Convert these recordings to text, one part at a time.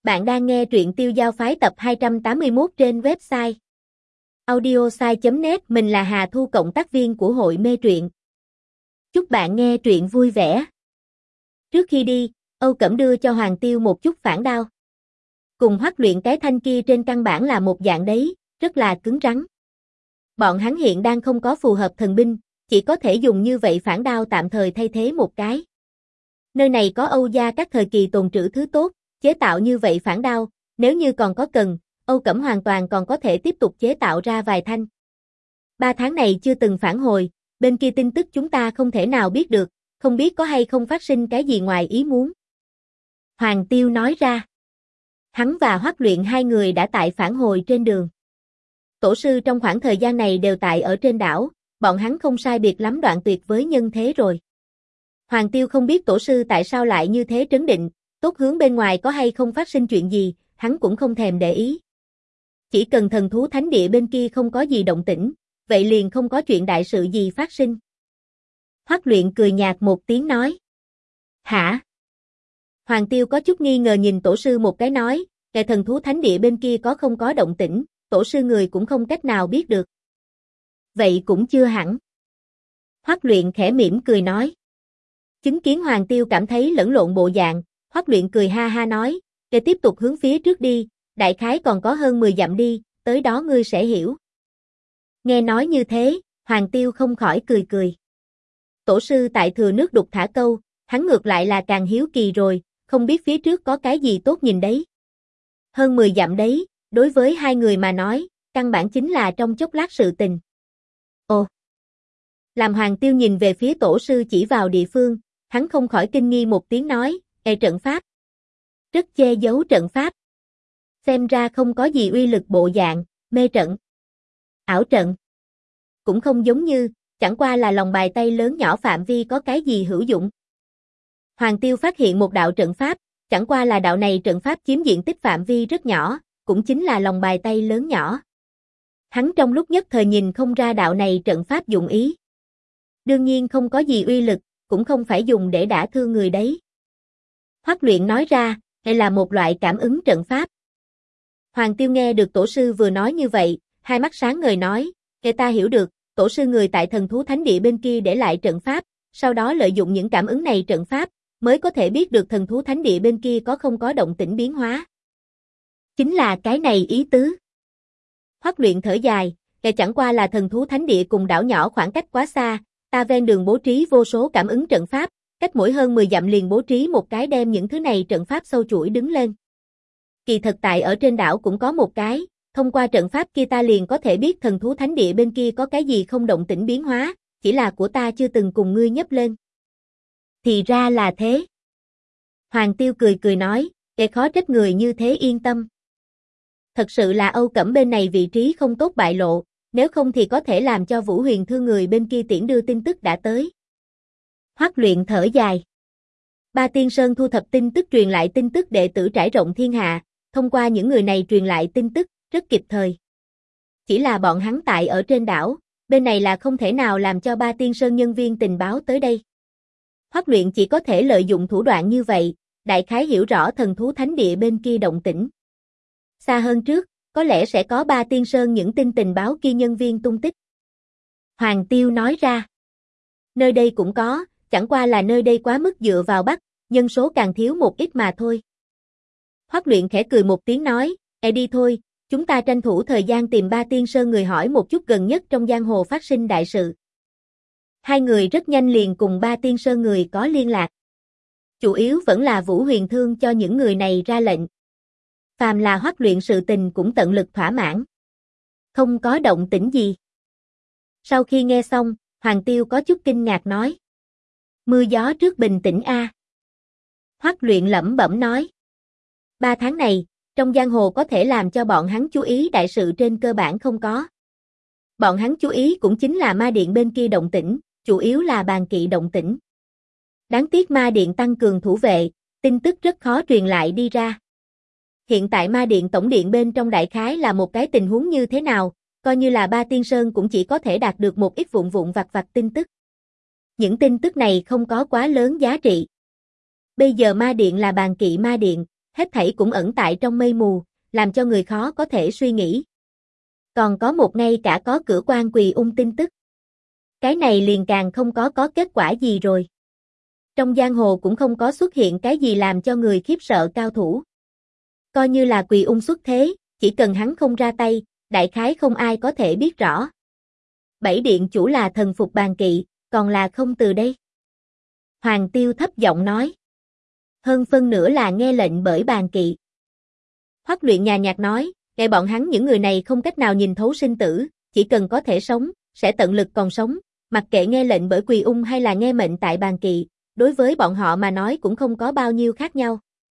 Bạn đang nghe truyện Tiêu Giao Phái tập 281 trên website audiosai.net. Mình là Hà Thu, cộng tác viên của hội mê truyện. Chúc bạn nghe truyện vui vẻ. Trước khi đi, Âu Cẩm đưa cho Hoàng Tiêu một chút phản đao. Cùng Hoắc Luyện cái thanh kia trên căn bản là một dạng đấy, rất là cứng rắn. Bọn hắn hiện đang không có phù hợp thần binh, chỉ có thể dùng như vậy phản đao tạm thời thay thế một cái. Nơi này có Âu gia các thời kỳ tồn trữ thứ tốt, chế tạo như vậy phản đao, nếu như còn có cần, Âu Cẩm hoàn toàn còn có thể tiếp tục chế tạo ra vài thanh. 3 tháng này chưa từng phản hồi, bên kia tin tức chúng ta không thể nào biết được, không biết có hay không phát sinh cái gì ngoài ý muốn. Hoàng Tiêu nói ra. Hắn và Hoắc Luyện hai người đã tại phản hồi trên đường. Tổ sư trong khoảng thời gian này đều tại ở trên đảo, bọn hắn không sai biệt lắm đoạn tuyệt với nhân thế rồi. Hoàng Tiêu không biết tổ sư tại sao lại như thế trấn định, tốt hướng bên ngoài có hay không phát sinh chuyện gì, hắn cũng không thèm để ý. Chỉ cần thần thú thánh địa bên kia không có gì động tĩnh, vậy liền không có chuyện đại sự gì phát sinh. Hoắc Luyện cười nhạt một tiếng nói. Hả? Hoàng Tiêu có chút nghi ngờ nhìn tổ sư một cái nói, cái thần thú thánh địa bên kia có không có động tĩnh, tổ sư người cũng không cách nào biết được. Vậy cũng chưa hẳn. Hoắc Luyện khẽ mỉm cười nói. Chứng kiến Hoàng Tiêu cảm thấy lẫn lộn bộ dạng, Hoắc Luyện cười ha ha nói, để tiếp tục hướng phía trước đi, đại khái còn có hơn 10 dặm đi, tới đó ngươi sẽ hiểu. Nghe nói như thế, Hoàng Tiêu không khỏi cười cười. Tổ sư tại thừa nước đục thả câu, hắn ngược lại là càng hiếu kỳ rồi, không biết phía trước có cái gì tốt nhìn đấy. Hơn 10 dặm đấy, đối với hai người mà nói, căn bản chính là trong chốc lát sự tình. Ồ! Làm Hoàng Tiêu nhìn về phía tổ sư chỉ vào địa phương, hắn không khỏi kinh nghi một tiếng nói, trận pháp. Rất che giấu trận pháp. Xem ra không có gì uy lực bộ dạng, mê trận. Ảo trận. Cũng không giống như, chẳng qua là lòng bài tay lớn nhỏ phạm vi có cái gì hữu dụng. Hoàng Tiêu phát hiện một đạo trận pháp, chẳng qua là đạo này trận pháp chiếm diện tích phạm vi rất nhỏ, cũng chính là lòng bài tay lớn nhỏ. Hắn trong lúc nhất thời nhìn không ra đạo này trận pháp dụng ý. Đương nhiên không có gì uy lực, cũng không phải dùng để đả thương người đấy. Hoắc Luyện nói ra, đây là một loại cảm ứng trận pháp. Hoàng Tiêu nghe được tổ sư vừa nói như vậy, hai mắt sáng ngời nói, kể ta hiểu được, tổ sư người tại thần thú thánh địa bên kia để lại trận pháp, sau đó lợi dụng những cảm ứng này trận pháp, mới có thể biết được thần thú thánh địa bên kia có không có động tĩnh biến hóa. Chính là cái này ý tứ. Hoắc Luyện thở dài, kể chẳng qua là thần thú thánh địa cùng đảo nhỏ khoảng cách quá xa, ta ven đường bố trí vô số cảm ứng trận pháp, cách mỗi hơn 10 dặm liền bố trí một cái đem những thứ này trận pháp sâu chuỗi đứng lên. Kỳ thật tại ở trên đảo cũng có một cái, thông qua trận pháp kia ta liền có thể biết thần thú thánh địa bên kia có cái gì không động tĩnh biến hóa, chỉ là của ta chưa từng cùng ngươi nhấp lên. Thì ra là thế. Hoàng Tiêu cười cười nói, kẻ khó trách người như thế yên tâm. Thật sự là Âu Cẩm bên này vị trí không tốt bại lộ, nếu không thì có thể làm cho Vũ Huyền Thư người bên kia tiễn đưa tin tức đã tới. Hoắc Luyện thở dài. Ba Tiên Sơn thu thập tin tức truyền lại tin tức đệ tử trải rộng thiên hạ, thông qua những người này truyền lại tin tức, rất kịp thời. Chỉ là bọn hắn tại ở trên đảo, bên này là không thể nào làm cho Ba Tiên Sơn nhân viên tình báo tới đây. Hoắc Luyện chỉ có thể lợi dụng thủ đoạn như vậy, đại khái hiểu rõ thần thú thánh địa bên kia động tĩnh. Xa hơn trước, có lẽ sẽ có Ba Tiên Sơn những tin tình báo kia nhân viên tung tích. Hoàng Tiêu nói ra. Nơi đây cũng có, chẳng qua là nơi đây quá mức dựa vào Bắc, nhân số càng thiếu một ít mà thôi. Hoắc Luyện khẽ cười một tiếng nói, đi thôi, chúng ta tranh thủ thời gian tìm Ba Tiên Sơn người hỏi một chút gần nhất trong giang hồ phát sinh đại sự. Hai người rất nhanh liền cùng Ba Tiên Sơn người có liên lạc. Chủ yếu vẫn là Vũ Huyền Thương cho những người này ra lệnh. Phàm là Hoắc Luyện sự tình cũng tận lực thỏa mãn. Không có động tĩnh gì. Sau khi nghe xong, Hoàng Tiêu có chút kinh ngạc nói. Mưa gió trước bình tĩnh a. Hoắc Luyện lẩm bẩm nói. 3 tháng này, trong giang hồ có thể làm cho bọn hắn chú ý đại sự trên cơ bản không có. Bọn hắn chú ý cũng chính là ma điện bên kia động tĩnh, chủ yếu là bàn kỵ động tĩnh. Đáng tiếc ma điện tăng cường thủ vệ, tin tức rất khó truyền lại đi ra. Hiện tại ma điện tổng điện bên trong đại khái là một cái tình huống như thế nào, coi như là Ba Tiên Sơn cũng chỉ có thể đạt được một ít vụn vụn vặt vặt tin tức. Những tin tức này không có quá lớn giá trị. Bây giờ ma điện là bàn kỵ ma điện, hết thảy cũng ẩn tại trong mây mù, làm cho người khó có thể suy nghĩ. Còn có một ngay cả có cửa quan Quỳ Ung tin tức. Cái này liền càng không có kết quả gì rồi. Trong giang hồ cũng không có xuất hiện cái gì làm cho người khiếp sợ cao thủ. Coi như là Quỳ Ung xuất thế, chỉ cần hắn không ra tay, đại khái không ai có thể biết rõ. Bảy điện chủ là thần phục Bàn Kỵ, còn là không từ đây. Hoàng Tiêu thấp giọng nói. Hơn phân nửa là nghe lệnh bởi Bàn Kỵ. Hoắc Luyện nhàn nhạt nói, nghe bọn hắn những người này không cách nào nhìn thấu sinh tử, chỉ cần có thể sống, sẽ tận lực còn sống, mặc kệ nghe lệnh bởi Quỳ Ung hay là nghe mệnh tại Bàn Kỵ, đối với bọn họ mà nói cũng không có bao nhiêu khác nhau.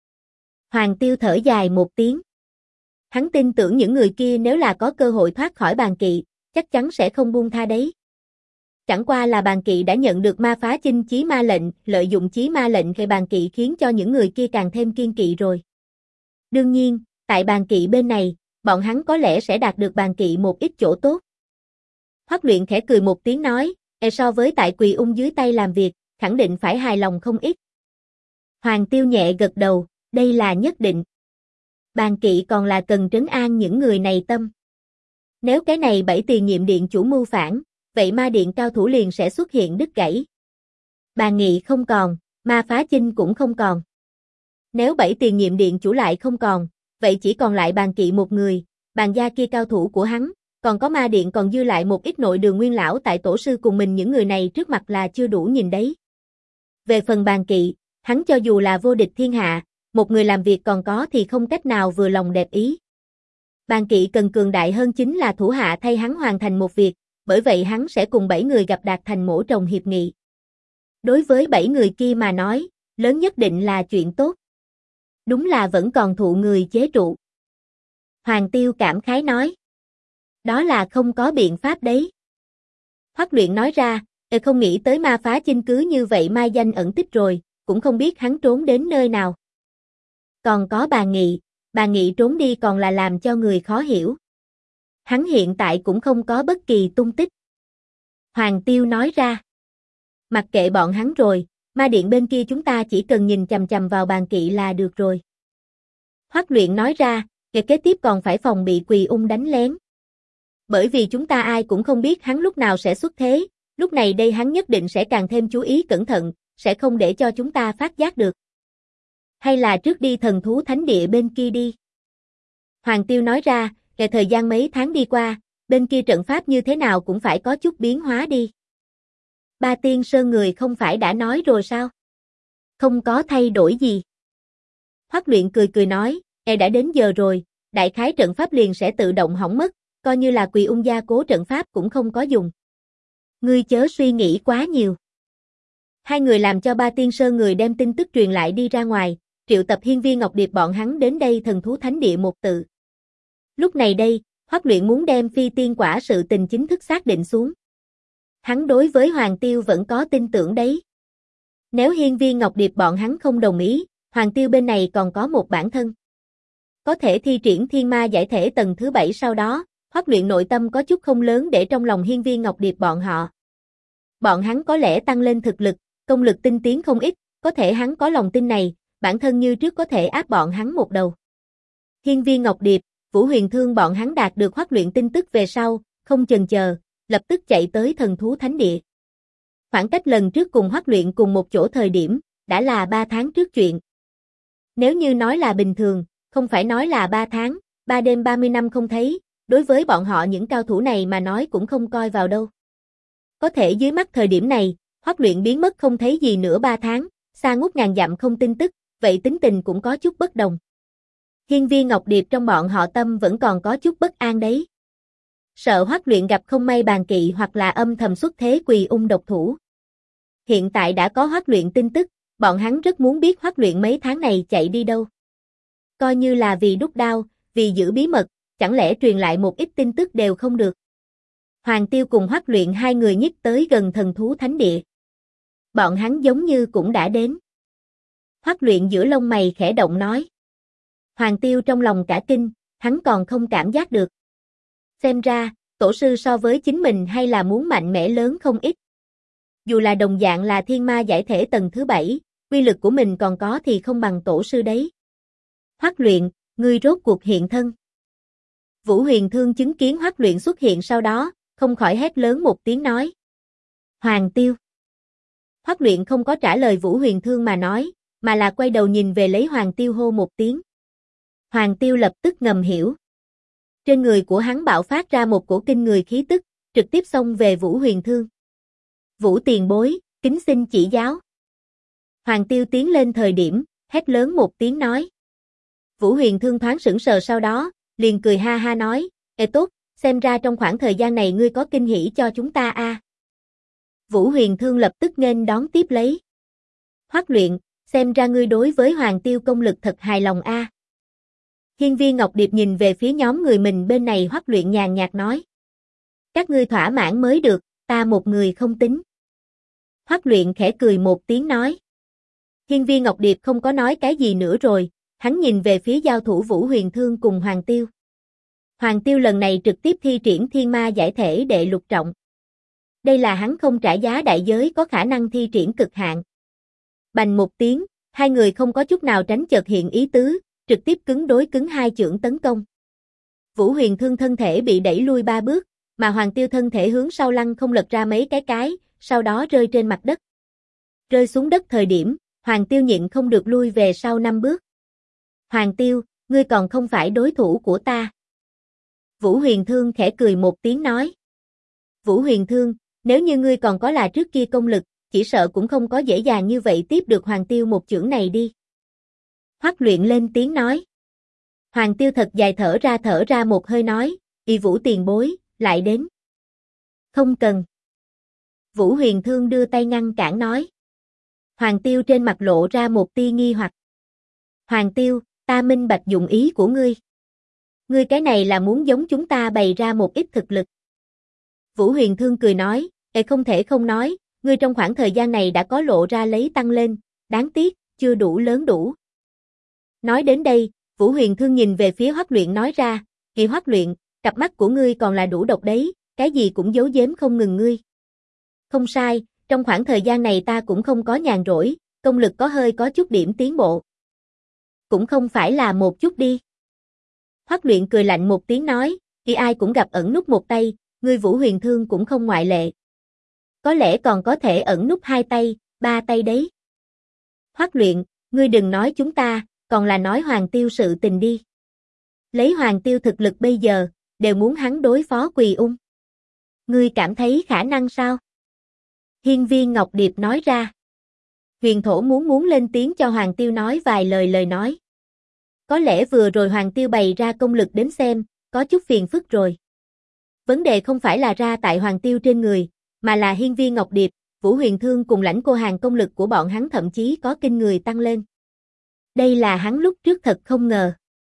Hoàng Tiêu thở dài một tiếng. Hắn tin tưởng những người kia nếu là có cơ hội thoát khỏi Bàn Kỵ, chắc chắn sẽ không buông tha đấy. Chẳng qua là Bàn Kỵ đã nhận được ma phá chinh chí ma lệnh, lợi dụng chí ma lệnh về Bàn Kỵ khiến cho những người kia càng thêm kiên kỵ rồi. Đương nhiên, tại Bàn Kỵ bên này, bọn hắn có lẽ sẽ đạt được Bàn Kỵ một ít chỗ tốt. Hoắc Luyện khẽ cười một tiếng nói, so với tại Quỳ Ung dưới tay làm việc, khẳng định phải hài lòng không ít. Hoàng Tiêu nhẹ gật đầu, đây là nhất định. Bàn Kỵ còn là cần trấn an những người này tâm. Nếu cái này bảy tiền nhiệm điện chủ mưu phản, vậy ma điện cao thủ liền sẽ xuất hiện đứt gãy. Bàn Nghị không còn, ma phá chinh cũng không còn. Nếu bảy tiền nhiệm điện chủ lại không còn, vậy chỉ còn lại Bàn Kỵ một người, Bàn gia kia cao thủ của hắn, còn có ma điện còn dư lại một ít nội đường nguyên lão tại tổ sư cùng mình, những người này trước mặt là chưa đủ nhìn đấy. Về phần Bàn Kỵ, hắn cho dù là vô địch thiên hạ, một người làm việc còn có thì không cách nào vừa lòng đẹp ý. Bàn Kỵ cần cường đại hơn chính là thủ hạ thay hắn hoàn thành một việc, bởi vậy hắn sẽ cùng 7 người gặp đạt thành mổ trồng hiệp nghị. Đối với 7 người kia mà nói, lớn nhất định là chuyện tốt. Đúng là vẫn còn thụ người chế trụ. Hoàng Tiêu cảm khái nói. Đó là không có biện pháp đấy. Hoắc Luyện nói ra, không nghĩ tới ma phá chinh cứ như vậy mai danh ẩn tích rồi, cũng không biết hắn trốn đến nơi nào. Còn có Bà Nghị trốn đi còn là làm cho người khó hiểu. Hắn hiện tại cũng không có bất kỳ tung tích. Hoàng Tiêu nói ra. Mặc kệ bọn hắn rồi, ma điện bên kia chúng ta chỉ cần nhìn chằm chằm vào Bàn Kỵ là được rồi. Hoắc Luyện nói ra, kế tiếp còn phải phòng bị Quỳ Ung đánh lén. Bởi vì chúng ta ai cũng không biết hắn lúc nào sẽ xuất thế, lúc này đây hắn nhất định sẽ càng thêm chú ý cẩn thận, sẽ không để cho chúng ta phát giác được. Hay là trước đi thần thú thánh địa bên kia đi. Hoàng Tiêu nói ra, thời gian mấy tháng đi qua, bên kia trận pháp như thế nào cũng phải có chút biến hóa đi. Ba Tiên Sơn người không phải đã nói rồi sao? Không có thay đổi gì. Hoắc Luyện cười cười nói, đã đến giờ rồi, đại khái trận pháp liền sẽ tự động hỏng mất, coi như là Quỳ Ung gia cố trận pháp cũng không có dùng. Ngươi chớ suy nghĩ quá nhiều. Hai người làm cho Ba Tiên Sơn người đem tin tức truyền lại đi ra ngoài, triệu tập Hiên Viên Ngọc Điệp bọn hắn đến đây thần thú thánh địa một tự. Lúc này đây, Hoắc Luyện muốn đem phi tiên quả sự tình chính thức xác định xuống. Hắn đối với Hoàng Tiêu vẫn có tin tưởng đấy. Nếu Hiên Viên Ngọc Điệp bọn hắn không đồng ý, Hoàng Tiêu bên này còn có một bản thân. Có thể thi triển thiên ma giải thể tầng thứ 7 sau đó, Hoắc Luyện nội tâm có chút không lớn để trong lòng Hiên Viên Ngọc Điệp bọn họ. Bọn hắn có lẽ tăng lên thực lực, công lực tinh tiến không ít, có thể hắn có lòng tin này, bản thân như trước có thể áp bọn hắn một đầu. Hiên Viên Ngọc Điệp, Vũ Huyền Thương bọn hắn đạt được Hoắc Luyện tin tức về sau, không chần chờ, lập tức chạy tới thần thú thánh địa. Khoảng cách lần trước cùng Hoắc Luyện cùng một chỗ thời điểm, đã là 3 tháng trước chuyện. Nếu như nói là bình thường, không phải nói là 3 tháng, 3 đêm 30 năm không thấy, đối với bọn họ những cao thủ này mà nói cũng không coi vào đâu. Có thể dưới mắt thời điểm này, Hoắc Luyện biến mất không thấy gì nữa 3 tháng, xa ngút ngàn dặm không tin tức, vậy tính tình cũng có chút bất đồng. Hiên Viên Ngọc Điệp trong bọn họ tâm vẫn còn có chút bất an đấy. Sợ Hoắc Luyện gặp không may Bàn Kỵ hoặc là âm thầm xuất thế Quỳ Ung độc thủ. Hiện tại đã có Hoắc Luyện tin tức, bọn hắn rất muốn biết Hoắc Luyện mấy tháng này chạy đi đâu. Coi như là vì đút đao, vì giữ bí mật, chẳng lẽ truyền lại một ít tin tức đều không được. Hoàng Tiêu cùng Hoắc Luyện hai người nhích tới gần thần thú thánh địa. Bọn hắn giống như cũng đã đến. Hoắc Luyện giữa lông mày khẽ động nói. Hoàng Tiêu trong lòng cả kinh, hắn còn không cảm giác được. Xem ra, tổ sư so với chính mình hay là muốn mạnh mẽ lớn không ít. Dù là đồng dạng là thiên ma giải thể tầng thứ 7, quy lực của mình còn có thì không bằng tổ sư đấy. Hoắc Luyện, ngươi rốt cuộc hiện thân. Vũ Huyền Thương chứng kiến Hoắc Luyện xuất hiện sau đó, không khỏi hét lớn một tiếng nói. Hoàng Tiêu. Hoắc Luyện không có trả lời Vũ Huyền Thương mà nói, mà là quay đầu nhìn về lấy Hoàng Tiêu hô một tiếng. Hoàng Tiêu lập tức ngầm hiểu. Trên người của hắn bạo phát ra một cổ kinh người khí tức, trực tiếp xông về Vũ Huyền Thương. Vũ tiền bối, kính xin chỉ giáo. Hoàng Tiêu tiến lên thời điểm, hét lớn một tiếng nói. Vũ Huyền Thương thoáng sững sờ sau đó, liền cười ha ha nói, ê tốt, xem ra trong khoảng thời gian này ngươi có kinh hỉ cho chúng ta a. Vũ Huyền Thương lập tức nghênh đón tiếp lấy. Hoắc Luyện, xem ra ngươi đối với Hoàng Tiêu công lực thật hài lòng a. Hiên Viên Ngọc Điệp nhìn về phía nhóm người mình bên này Hoắc Luyện nhàn nhạt nói. Các ngươi thỏa mãn mới được, ta một người không tính. Hoắc Luyện khẽ cười một tiếng nói. Hiên Viên Ngọc Điệp không có nói cái gì nữa rồi, hắn nhìn về phía giao thủ Vũ Huyền Thương cùng Hoàng Tiêu. Hoàng Tiêu lần này trực tiếp thi triển Thiên Ma Giải Thể đệ lục trọng. Đây là hắn không trả giá đại giới có khả năng thi triển cực hạn. Bành một tiếng, hai người không có chút nào tránh chợt hiện ý tứ, trực tiếp cứng đối cứng hai chưởng tấn công. Vũ Huyền Thương thân thể bị đẩy lui 3 bước, mà Hoàng Tiêu thân thể hướng sau lăn không lật ra mấy cái, sau đó rơi trên mặt đất. Rơi xuống đất thời điểm, Hoàng Tiêu nhịn không được lui về sau 5 bước. Hoàng Tiêu, ngươi còn không phải đối thủ của ta. Vũ Huyền Thương khẽ cười một tiếng nói. Vũ Huyền Thương, nếu như ngươi còn có là trước kia công lực, chỉ sợ cũng không có dễ dàng như vậy tiếp được Hoàng Tiêu một chưởng này đi. Hoắc Luyện lên tiếng nói. Hoàng Tiêu thật dài thở ra một hơi nói, Y Vũ tiền bối, lại đến. Không cần. Vũ Huyền Thương đưa tay ngăn cản nói. Hoàng Tiêu trên mặt lộ ra một tia nghi hoặc. Hoàng Tiêu, ta minh bạch dụng ý của ngươi. Ngươi cái này là muốn giống chúng ta bày ra một ít thực lực. Vũ Huyền Thương cười nói, không thể không nói, ngươi trong khoảng thời gian này đã có lộ ra lấy tăng lên, đáng tiếc, chưa đủ lớn đủ. Nói đến đây, Vũ Huyền Thương nhìn về phía Hoắc Luyện nói ra, Hoắc Luyện, cặp mắt của ngươi còn là đủ độc đấy, cái gì cũng giấu giếm không ngừng ngươi. Không sai, trong khoảng thời gian này ta cũng không có nhàn rỗi, công lực có chút điểm tiến bộ. Cũng không phải là một chút đi. Hoắc Luyện cười lạnh một tiếng nói, ai cũng gặp ẩn núp một tay, ngươi Vũ Huyền Thương cũng không ngoại lệ. Có lẽ còn có thể ẩn núp 2 tay, 3 tay đấy. Hoắc Luyện, ngươi đừng nói chúng ta, còn là nói Hoàng Tiêu sự tình đi. Lấy Hoàng Tiêu thực lực bây giờ, đều muốn hắn đối phó Quỳ Ung. Ngươi cảm thấy khả năng sao? Hiên Viên Ngọc Điệp nói ra. Huyền Thổ muốn lên tiếng cho Hoàng Tiêu nói vài lời nói. Có lẽ vừa rồi Hoàng Tiêu bày ra công lực đến xem, có chút phiền phức rồi. Vấn đề không phải là ra tại Hoàng Tiêu trên người, mà là Hiên Viên Ngọc Điệp, Vũ Huyền Thương cùng Lãnh Cô Hàn công lực của bọn hắn thậm chí có kinh người tăng lên. Đây là hắn lúc trước thật không ngờ.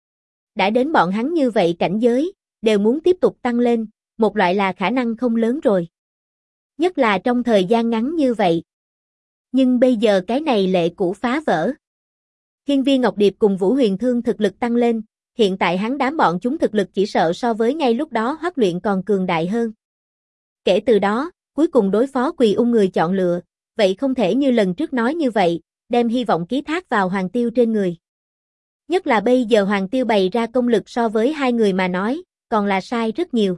Đã đến bọn hắn như vậy cảnh giới, đều muốn tiếp tục tăng lên, một loại là khả năng không lớn rồi. Nhất là trong thời gian ngắn như vậy. Nhưng bây giờ cái này lệ cũ phá vỡ. Hiên Viên Ngọc Điệp cùng Vũ Huyền Thương thực lực tăng lên, hiện tại hắn đám bọn chúng thực lực chỉ sợ so với ngay lúc đó Hoắc Luyện còn cường đại hơn. Kể từ đó, cuối cùng đối phó Quỳ Ung người chọn lựa, vậy không thể như lần trước nói như vậy, đem hy vọng ký thác vào Hoàng Tiêu trên người. Nhất là bây giờ Hoàng Tiêu bày ra công lực so với hai người mà nói, còn là sai rất nhiều.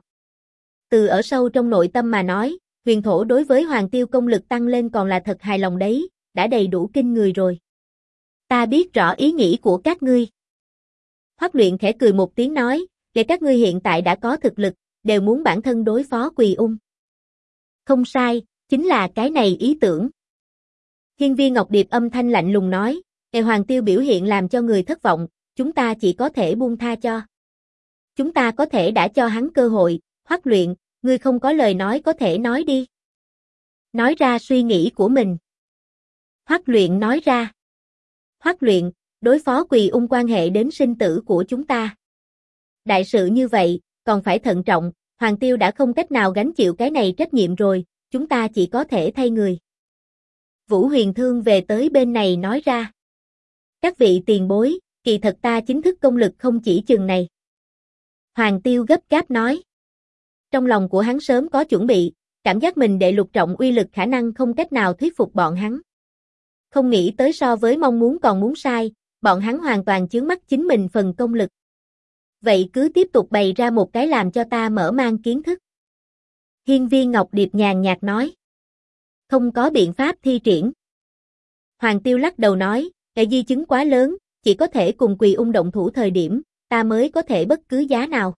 Từ ở sâu trong nội tâm mà nói, Huyền Thổ đối với Hoàng Tiêu công lực tăng lên còn là thật hài lòng đấy, đã đầy đủ kinh người rồi. Ta biết rõ ý nghĩ của các ngươi. Hoắc Luyện khẽ cười một tiếng nói, để các ngươi hiện tại đã có thực lực, đều muốn bản thân đối phó Quỳ Ung. Không sai, chính là cái này ý tưởng. Hiên Viên Ngọc Điệp âm thanh lạnh lùng nói, Hoàng Tiêu biểu hiện làm cho người thất vọng, chúng ta chỉ có thể buông tha cho. Chúng ta có thể đã cho hắn cơ hội, Hoắc Luyện, ngươi không có lời nói có thể nói đi. Nói ra suy nghĩ của mình. Hoắc Luyện nói ra. Hoắc Luyện, đối phó Quỳ Ung quan hệ đến sinh tử của chúng ta. Đại sự như vậy, còn phải thận trọng, Hoàng Tiêu đã không cách nào gánh chịu cái này trách nhiệm rồi, chúng ta chỉ có thể thay người. Vũ Huyền Thương về tới bên này nói ra. Các vị tiền bối, kỳ thật ta chính thức công lực không chỉ chừng này. Hoàng Tiêu gấp gáp nói. Trong lòng của hắn sớm có chuẩn bị, cảm giác mình đệ lục trọng uy lực khả năng không cách nào thuyết phục bọn hắn. Không nghĩ tới so với mong muốn còn muốn sai, bọn hắn hoàn toàn chướng mắt chính mình phần công lực. Vậy cứ tiếp tục bày ra một cái làm cho ta mở mang kiến thức. Hiên Viên Ngọc Điệp nhàn nhạt nói. Không có biện pháp thi triển. Hoàng Tiêu lắc đầu nói, cái di chứng quá lớn, chỉ có thể cùng Quỳ Ung động thủ thời điểm, ta mới có thể bất cứ giá nào.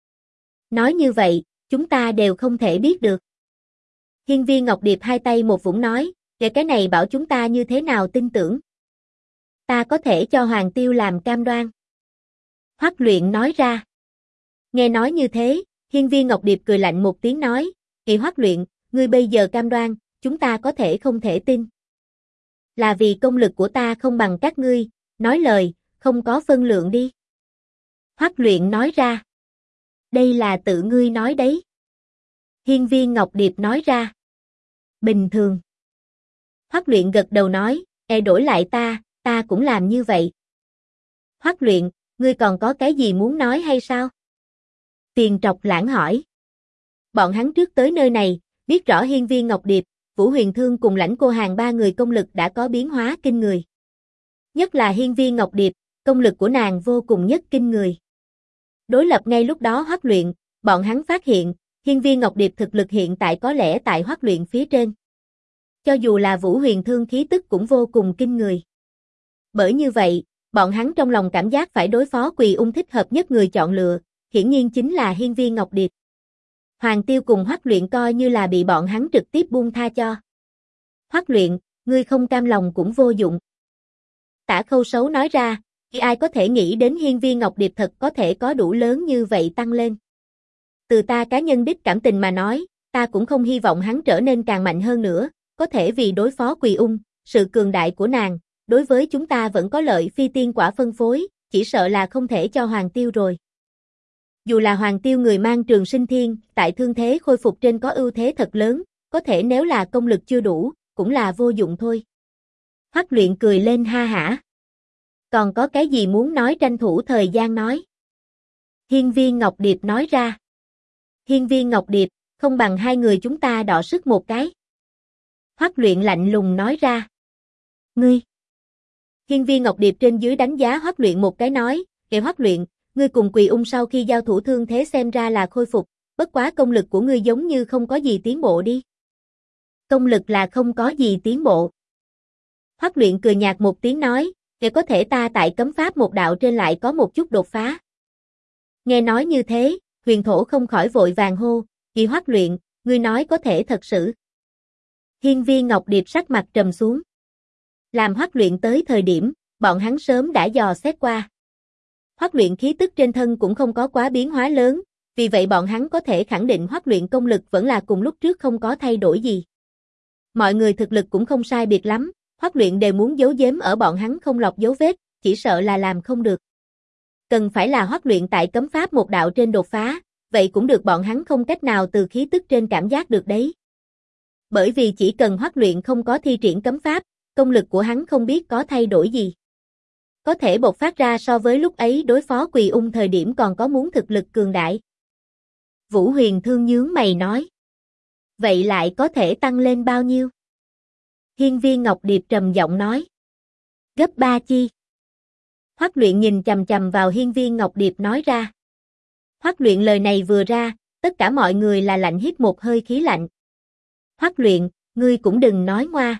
Nói như vậy, chúng ta đều không thể biết được. Hiên Viên Ngọc Điệp hai tay một vũng nói, cái này bảo chúng ta như thế nào tin tưởng. Ta có thể cho Hoàng Tiêu làm cam đoan. Hoắc Luyện nói ra. Nghe nói như thế, Hiên Viên Ngọc Điệp cười lạnh một tiếng nói, Kỳ Hoắc Luyện, ngươi bây giờ cam đoan, chúng ta có thể không thể tin. Là vì công lực của ta không bằng các ngươi, nói lời, không có phân lượng đi. Hoắc Luyện nói ra. Đây là tự ngươi nói đấy. Hiên Viên Ngọc Điệp nói ra. Bình thường. Hoắc Luyện gật đầu nói, đổi lại ta cũng làm như vậy. Hoắc Luyện, ngươi còn có cái gì muốn nói hay sao? Tiền Trọc Lãng hỏi. Bọn hắn trước tới nơi này, biết rõ Hiên Viên Ngọc Điệp, Vũ Huyền Thương cùng Lãnh Cô Hàn ba người công lực đã có biến hóa kinh người. Nhất là Hiên Viên Ngọc Điệp, công lực của nàng vô cùng nhất kinh người. Đối lập ngay lúc đó Hoắc Luyện, bọn hắn phát hiện, Hiên Viên Ngọc Điệp thực lực hiện tại có lẽ tại Hoắc Luyện phía trên. Cho dù là Vũ Huyền Thương khí tức cũng vô cùng kinh người. Bởi như vậy, bọn hắn trong lòng cảm giác phải đối phó Quỳ Ung thích hợp nhất người chọn lựa, hiển nhiên chính là Hiên Viên Ngọc Điệp. Hoàng Tiêu cùng Hoắc Luyện coi như là bị bọn hắn trực tiếp buông tha cho. Hoắc Luyện, ngươi không cam lòng cũng vô dụng. Tả Khâu Sấu nói ra, ai có thể nghĩ đến Hiên Viên Ngọc Điệp thật có thể có đủ lớn như vậy tăng lên. Từ ta cá nhân đích cảm tình mà nói, ta cũng không hy vọng hắn trở nên càng mạnh hơn nữa, có thể vì đối phó Quỳ Ung, sự cường đại của nàng, đối với chúng ta vẫn có lợi phi tiên quả phân phối, chỉ sợ là không thể cho Hoàng Tiêu rồi. Dù là Hoàng Tiêu người mang Trường Sinh Thiên, tại thương thế khôi phục trên có ưu thế thật lớn, có thể nếu là công lực chưa đủ, cũng là vô dụng thôi. Hoắc Luyện cười lên ha hả. Còn có cái gì muốn nói tranh thủ thời gian nói. Hiên Viên Ngọc Điệp nói ra. Hiên Viên Ngọc Điệp, không bằng hai người chúng ta đọ sức một cái. Hoắc Luyện lạnh lùng nói ra. Ngươi. Hiên Viên Ngọc Điệp trên dưới đánh giá Hoắc Luyện một cái nói, Hoắc Luyện, ngươi cùng Quỳ Ung sau khi giao thủ thương thế xem ra là khôi phục, bất quá công lực của ngươi giống như không có gì tiến bộ đi. Công lực là không có gì tiến bộ. Hoắc Luyện cười nhạt một tiếng nói, có thể ta tại cấm pháp một đạo trên lại có một chút đột phá. Nghe nói như thế, Huyền Thổ không khỏi vội vàng hô, Kỳ Hoắc Luyện, ngươi nói có thể thật sự. Hiên Viên Ngọc Điệp sắc mặt trầm xuống. Làm Hoắc Luyện tới thời điểm, bọn hắn sớm đã dò xét qua. Hoắc Luyện khí tức trên thân cũng không có quá biến hóa lớn, vì vậy bọn hắn có thể khẳng định Hoắc Luyện công lực vẫn là cùng lúc trước không có thay đổi gì. Mọi người thực lực cũng không sai biệt lắm, Hoắc Luyện đều muốn giấu giếm ở bọn hắn không lọt dấu vết, chỉ sợ là làm không được. Cần phải là Hoắc Luyện tại cấm pháp một đạo trên đột phá, vậy cũng được bọn hắn không cách nào từ khí tức trên cảm giác được đấy. Bởi vì chỉ cần Hoắc Luyện không có thi triển cấm pháp, công lực của hắn không biết có thay đổi gì. Có thể bộc phát ra so với lúc ấy đối phó Quỳ Ung thời điểm còn có muốn thực lực cường đại. Vũ Huyền Thương nhướng mày nói. Vậy lại có thể tăng lên bao nhiêu? Hiên Viên Ngọc Điệp trầm giọng nói. Gấp 3 chi. Hoắc Luyện nhìn chằm chằm vào Hiên Viên Ngọc Điệp nói ra. Hoắc Luyện lời này vừa ra, tất cả mọi người là lạnh hít một hơi khí lạnh. Hoắc Luyện, ngươi cũng đừng nói ngoa.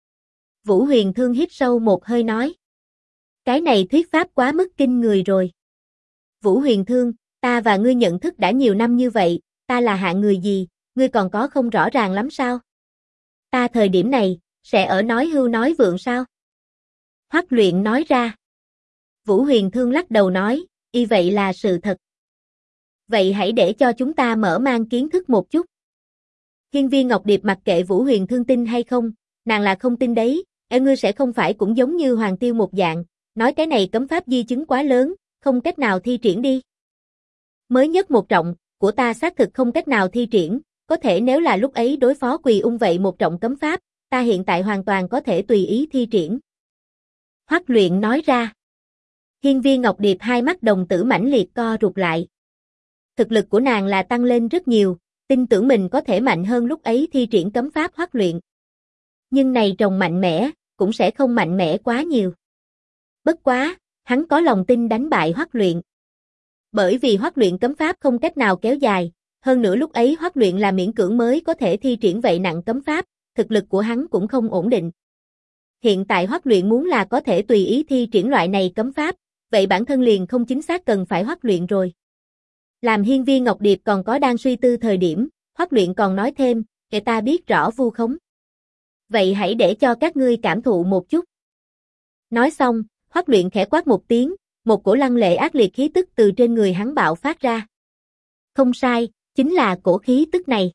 Vũ Huyền Thương hít sâu một hơi nói. Cái này thuyết pháp quá mức kinh người rồi. Vũ Huyền Thương, ta và ngươi nhận thức đã nhiều năm như vậy, ta là hạng người gì, ngươi còn có không rõ ràng lắm sao? Ta thời điểm này, sẽ ở nói hưu nói vượng sao? Hoắc Luyện nói ra. Vũ Huyền Thương lắc đầu nói, y vậy là sự thật. Vậy hãy để cho chúng ta mở mang kiến thức một chút. Hiên Viên Ngọc Điệp mặc kệ Vũ Huyền Thương tin hay không, nàng là không tin đấy, ngươi sẽ không phải cũng giống như Hoàng Tiêu một dạng, nói cái này cấm pháp di chứng quá lớn, không cách nào thi triển đi. Mới nhất một trọng, của ta xác thực không cách nào thi triển, có thể nếu là lúc ấy đối phó Quỳ Ung vậy một trọng cấm pháp, ta hiện tại hoàn toàn có thể tùy ý thi triển. Hoắc Luyện nói ra. Hiên Viên Ngọc Điệp hai mắt đồng tử mãnh liệt co rụt lại. Thực lực của nàng là tăng lên rất nhiều, tin tưởng mình có thể mạnh hơn lúc ấy thi triển cấm pháp Hoắc Luyện. Nhưng này trồng mạnh mẽ, cũng sẽ không mạnh mẽ quá nhiều. Bất quá, hắn có lòng tin đánh bại Hoắc Luyện. Bởi vì Hoắc Luyện cấm pháp không cách nào kéo dài, hơn nữa lúc ấy Hoắc Luyện là miễn cưỡng mới có thể thi triển vậy nặng cấm pháp, thực lực của hắn cũng không ổn định. Hiện tại Hoắc Luyện muốn là có thể tùy ý thi triển loại này cấm pháp, vậy bản thân liền không chính xác cần phải Hoắc Luyện rồi. Làm Hiên Viên Ngọc Điệp còn có đang suy tư thời điểm, Hoắc Luyện còn nói thêm, "Kẻ ta biết rõ vu khống. Vậy hãy để cho các ngươi cảm thụ một chút." Nói xong, Hoắc Luyện khẽ quát một tiếng, một cổ lăng lệ ác liệt khí tức từ trên người hắn bạo phát ra. Không sai, chính là cổ khí tức này.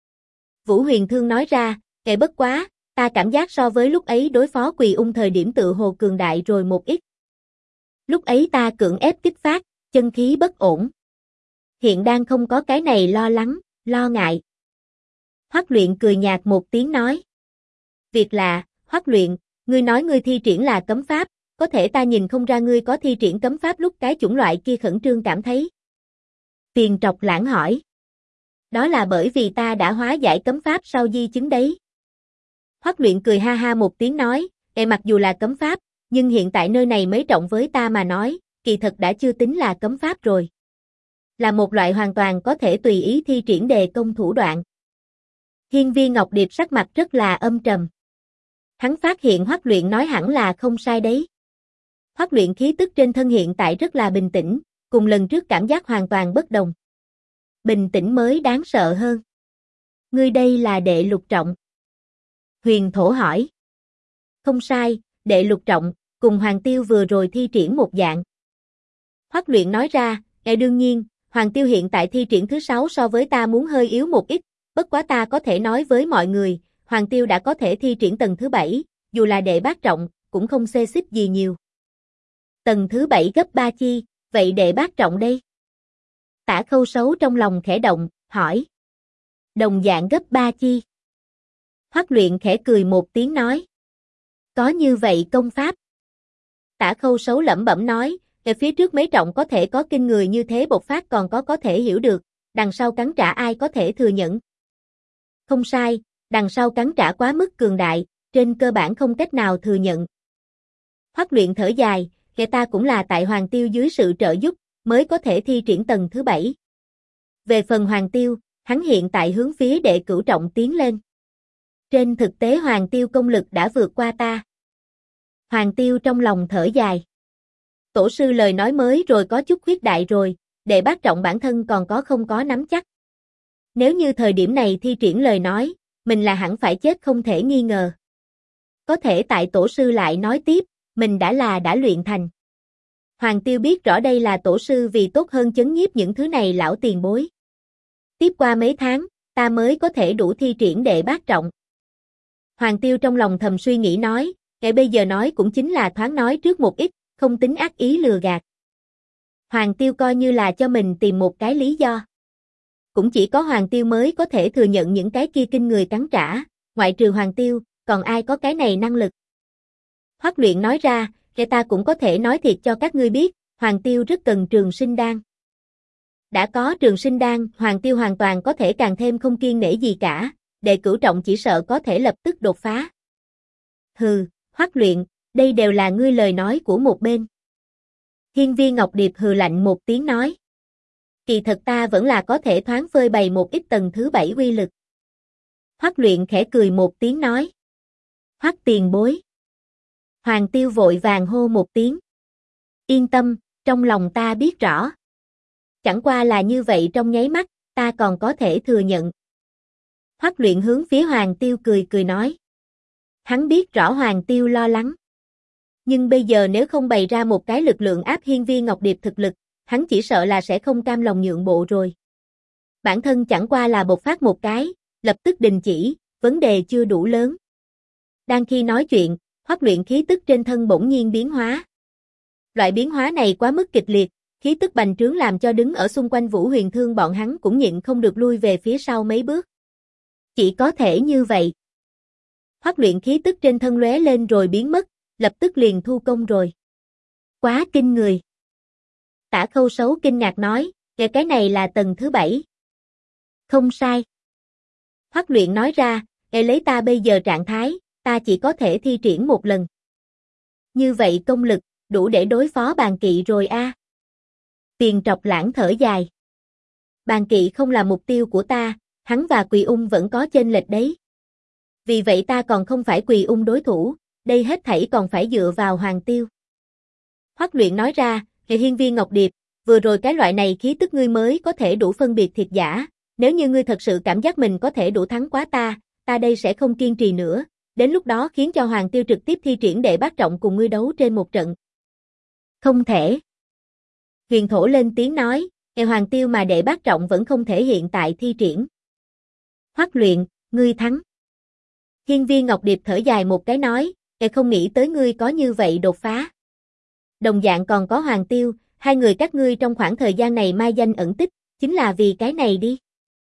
Vũ Huyền Thương nói ra, "Kệ bất quá, ta cảm giác so với lúc ấy đối phó Quỳ Ung thời điểm tự hồ cường đại rồi một ít. Lúc ấy ta cưỡng ép kích phát, chân khí bất ổn. Hiện đang không có cái này lo lắng, lo ngại." Hoắc Luyện cười nhạt một tiếng nói. "Việc lạ, Hoắc Luyện, ngươi nói ngươi thi triển là cấm pháp, có thể ta nhìn không ra ngươi có thi triển cấm pháp lúc cái chủng loại kia khẩn trương cảm thấy." Tiền Trọc Lãng hỏi. "Đó là bởi vì ta đã hóa giải cấm pháp sau di chứng đấy." Hoắc Luyện cười ha ha một tiếng nói, mặc dù là cấm pháp, nhưng hiện tại nơi này mấy trọng với ta mà nói, kỳ thật đã chưa tính là cấm pháp rồi. Là một loại hoàn toàn có thể tùy ý thi triển đề công thủ đoạn." Hiên Viên Ngọc Điệp sắc mặt rất là âm trầm. Hắn phát hiện Hoắc Luyện nói hẳn là không sai đấy. Hoắc Luyện khí tức trên thân hiện tại rất là bình tĩnh, cùng lần trước cảm giác hoàn toàn bất đồng. Bình tĩnh mới đáng sợ hơn. "Ngươi đây là đệ lục trọng?" Huyền Thổ hỏi. "Không sai, đệ lục trọng, cùng Hoàng Tiêu vừa rồi thi triển một dạng." Hoắc Luyện nói ra, đương nhiên, Hoàng Tiêu hiện tại thi triển thứ 6 so với ta muốn hơi yếu một ít, bất quá ta có thể nói với mọi người, Hoàng Tiêu đã có thể thi triển tầng thứ 7, dù là đệ bát trọng, cũng không xê xích gì nhiều." "Tầng thứ 7 gấp 3 chi, vậy đệ bát trọng đây?" Tả Khâu Sấu trong lòng khẽ động, hỏi. "Đồng dạng gấp 3 chi." Hoắc Luyện khẽ cười một tiếng nói. "Có như vậy công pháp?" Tả Khâu Sấu lẩm bẩm nói, "Ở phía trước mấy trọng có thể có kinh người như thế bộc phát còn có thể hiểu được, đằng sau cắn trả ai có thể thừa nhận?" "Không sai, đằng sau cắn trả quá mức cường đại, trên cơ bản không cách nào thừa nhận." Hoắc Luyện thở dài, ta cũng là tại Hoàng Tiêu dưới sự trợ giúp, mới có thể thi triển tầng thứ 7. Về phần Hoàng Tiêu, hắn hiện tại hướng phía đệ cửu trọng tiến lên. Trên thực tế Hoàng Tiêu công lực đã vượt qua ta." Hoàng Tiêu trong lòng thở dài. Tổ sư lời nói mới rồi có chút khuyết đại rồi, đệ bát trọng bản thân còn không có nắm chắc. Nếu như thời điểm này thi triển lời nói, mình là hẳn phải chết không thể nghi ngờ. Có thể tại tổ sư lại nói tiếp, mình đã luyện thành. Hoàng Tiêu biết rõ đây là tổ sư vì tốt hơn chấn nhiếp những thứ này lão tiền bối. Tiếp qua mấy tháng, ta mới có thể đủ thi triển đệ bát trọng. Hoàng Tiêu trong lòng thầm suy nghĩ nói, bây giờ nói cũng chính là thoáng nói trước một ít, không tính ác ý lừa gạt. Hoàng Tiêu coi như là cho mình tìm một cái lý do. Cũng chỉ có Hoàng Tiêu mới có thể thừa nhận những cái kia kinh người cắn trả, ngoại trừ Hoàng Tiêu, còn ai có cái này năng lực. Hoắc Luyện nói ra, ta cũng có thể nói thiệt cho các ngươi biết, Hoàng Tiêu rất cần trường sinh đan. Đã có trường sinh đan, Hoàng Tiêu hoàn toàn có thể càng thêm không kiêng nể gì cả, đệ cửu trọng chỉ sợ có thể lập tức đột phá. Hừ, Hoắc Luyện, đây đều là ngươi lời nói của một bên. Hiên Viên Ngọc Điệp hừ lạnh một tiếng nói. Kỳ thật ta vẫn là có thể thoáng phơi bày một ít tầng thứ 7 uy lực. Hoắc Luyện khẽ cười một tiếng nói. Hoắc tiền bối. Hoàng Tiêu vội vàng hô một tiếng. Yên tâm, trong lòng ta biết rõ. Chẳng qua là như vậy trong nháy mắt, ta còn có thể thừa nhận. Hoắc Luyện hướng phía Hoàng Tiêu cười nói. Hắn biết rõ Hoàng Tiêu lo lắng. Nhưng bây giờ nếu không bày ra một cái lực lượng áp Hiên Viên Ngọc Điệp thực lực, hắn chỉ sợ là sẽ không cam lòng nhượng bộ rồi. Bản thân chẳng qua là bộc phát một cái, lập tức đình chỉ, vấn đề chưa đủ lớn. Đang khi nói chuyện, Hoắc Luyện khí tức trên thân bỗng nhiên biến hóa. Loại biến hóa này quá mức kịch liệt, khí tức bành trướng làm cho đứng ở xung quanh Vũ Huyền Thương bọn hắn cũng nhịn không được lui về phía sau mấy bước. Chỉ có thể như vậy. Hoắc Luyện khí tức trên thân lóe lên rồi biến mất, lập tức liền thu công rồi. Quá kinh người. Tả Khâu Sấu kinh ngạc nói, cái này là tầng thứ 7. Không sai. Hoắc Luyện nói ra, lấy ta bây giờ trạng thái, ta chỉ có thể thi triển một lần. Như vậy công lực, đủ để đối phó Bàn Kỵ rồi a. Tiền Trọc Lãng thở dài. Bàn Kỵ không là mục tiêu của ta, hắn và Quỳ Ung vẫn có chênh lệch đấy. Vì vậy ta còn không phải Quỳ Ung đối thủ, đây hết thảy còn phải dựa vào Hoàng Tiêu. Hoắc Luyện nói ra, Hiên Viên Ngọc Điệp, vừa rồi cái loại này khí tức ngươi mới có thể đủ phân biệt thiệt giả, nếu như ngươi thật sự cảm giác mình có thể đủ thắng quá ta đây sẽ không kiên trì nữa, đến lúc đó khiến cho Hoàng Tiêu trực tiếp thi triển đệ bát trọng cùng ngươi đấu trên một trận. Không thể. Huyền Thổ lên tiếng nói, Hoàng Tiêu mà đệ bát trọng vẫn không thể hiện tại thi triển. Hoắc Luyện, ngươi thắng. Hiên Viên Ngọc Điệp thở dài một cái nói, không nghĩ tới ngươi có như vậy đột phá. Đồng dạng còn có Hoàng Tiêu, hai người các ngươi trong khoảng thời gian này mai danh ẩn tích, chính là vì cái này đi.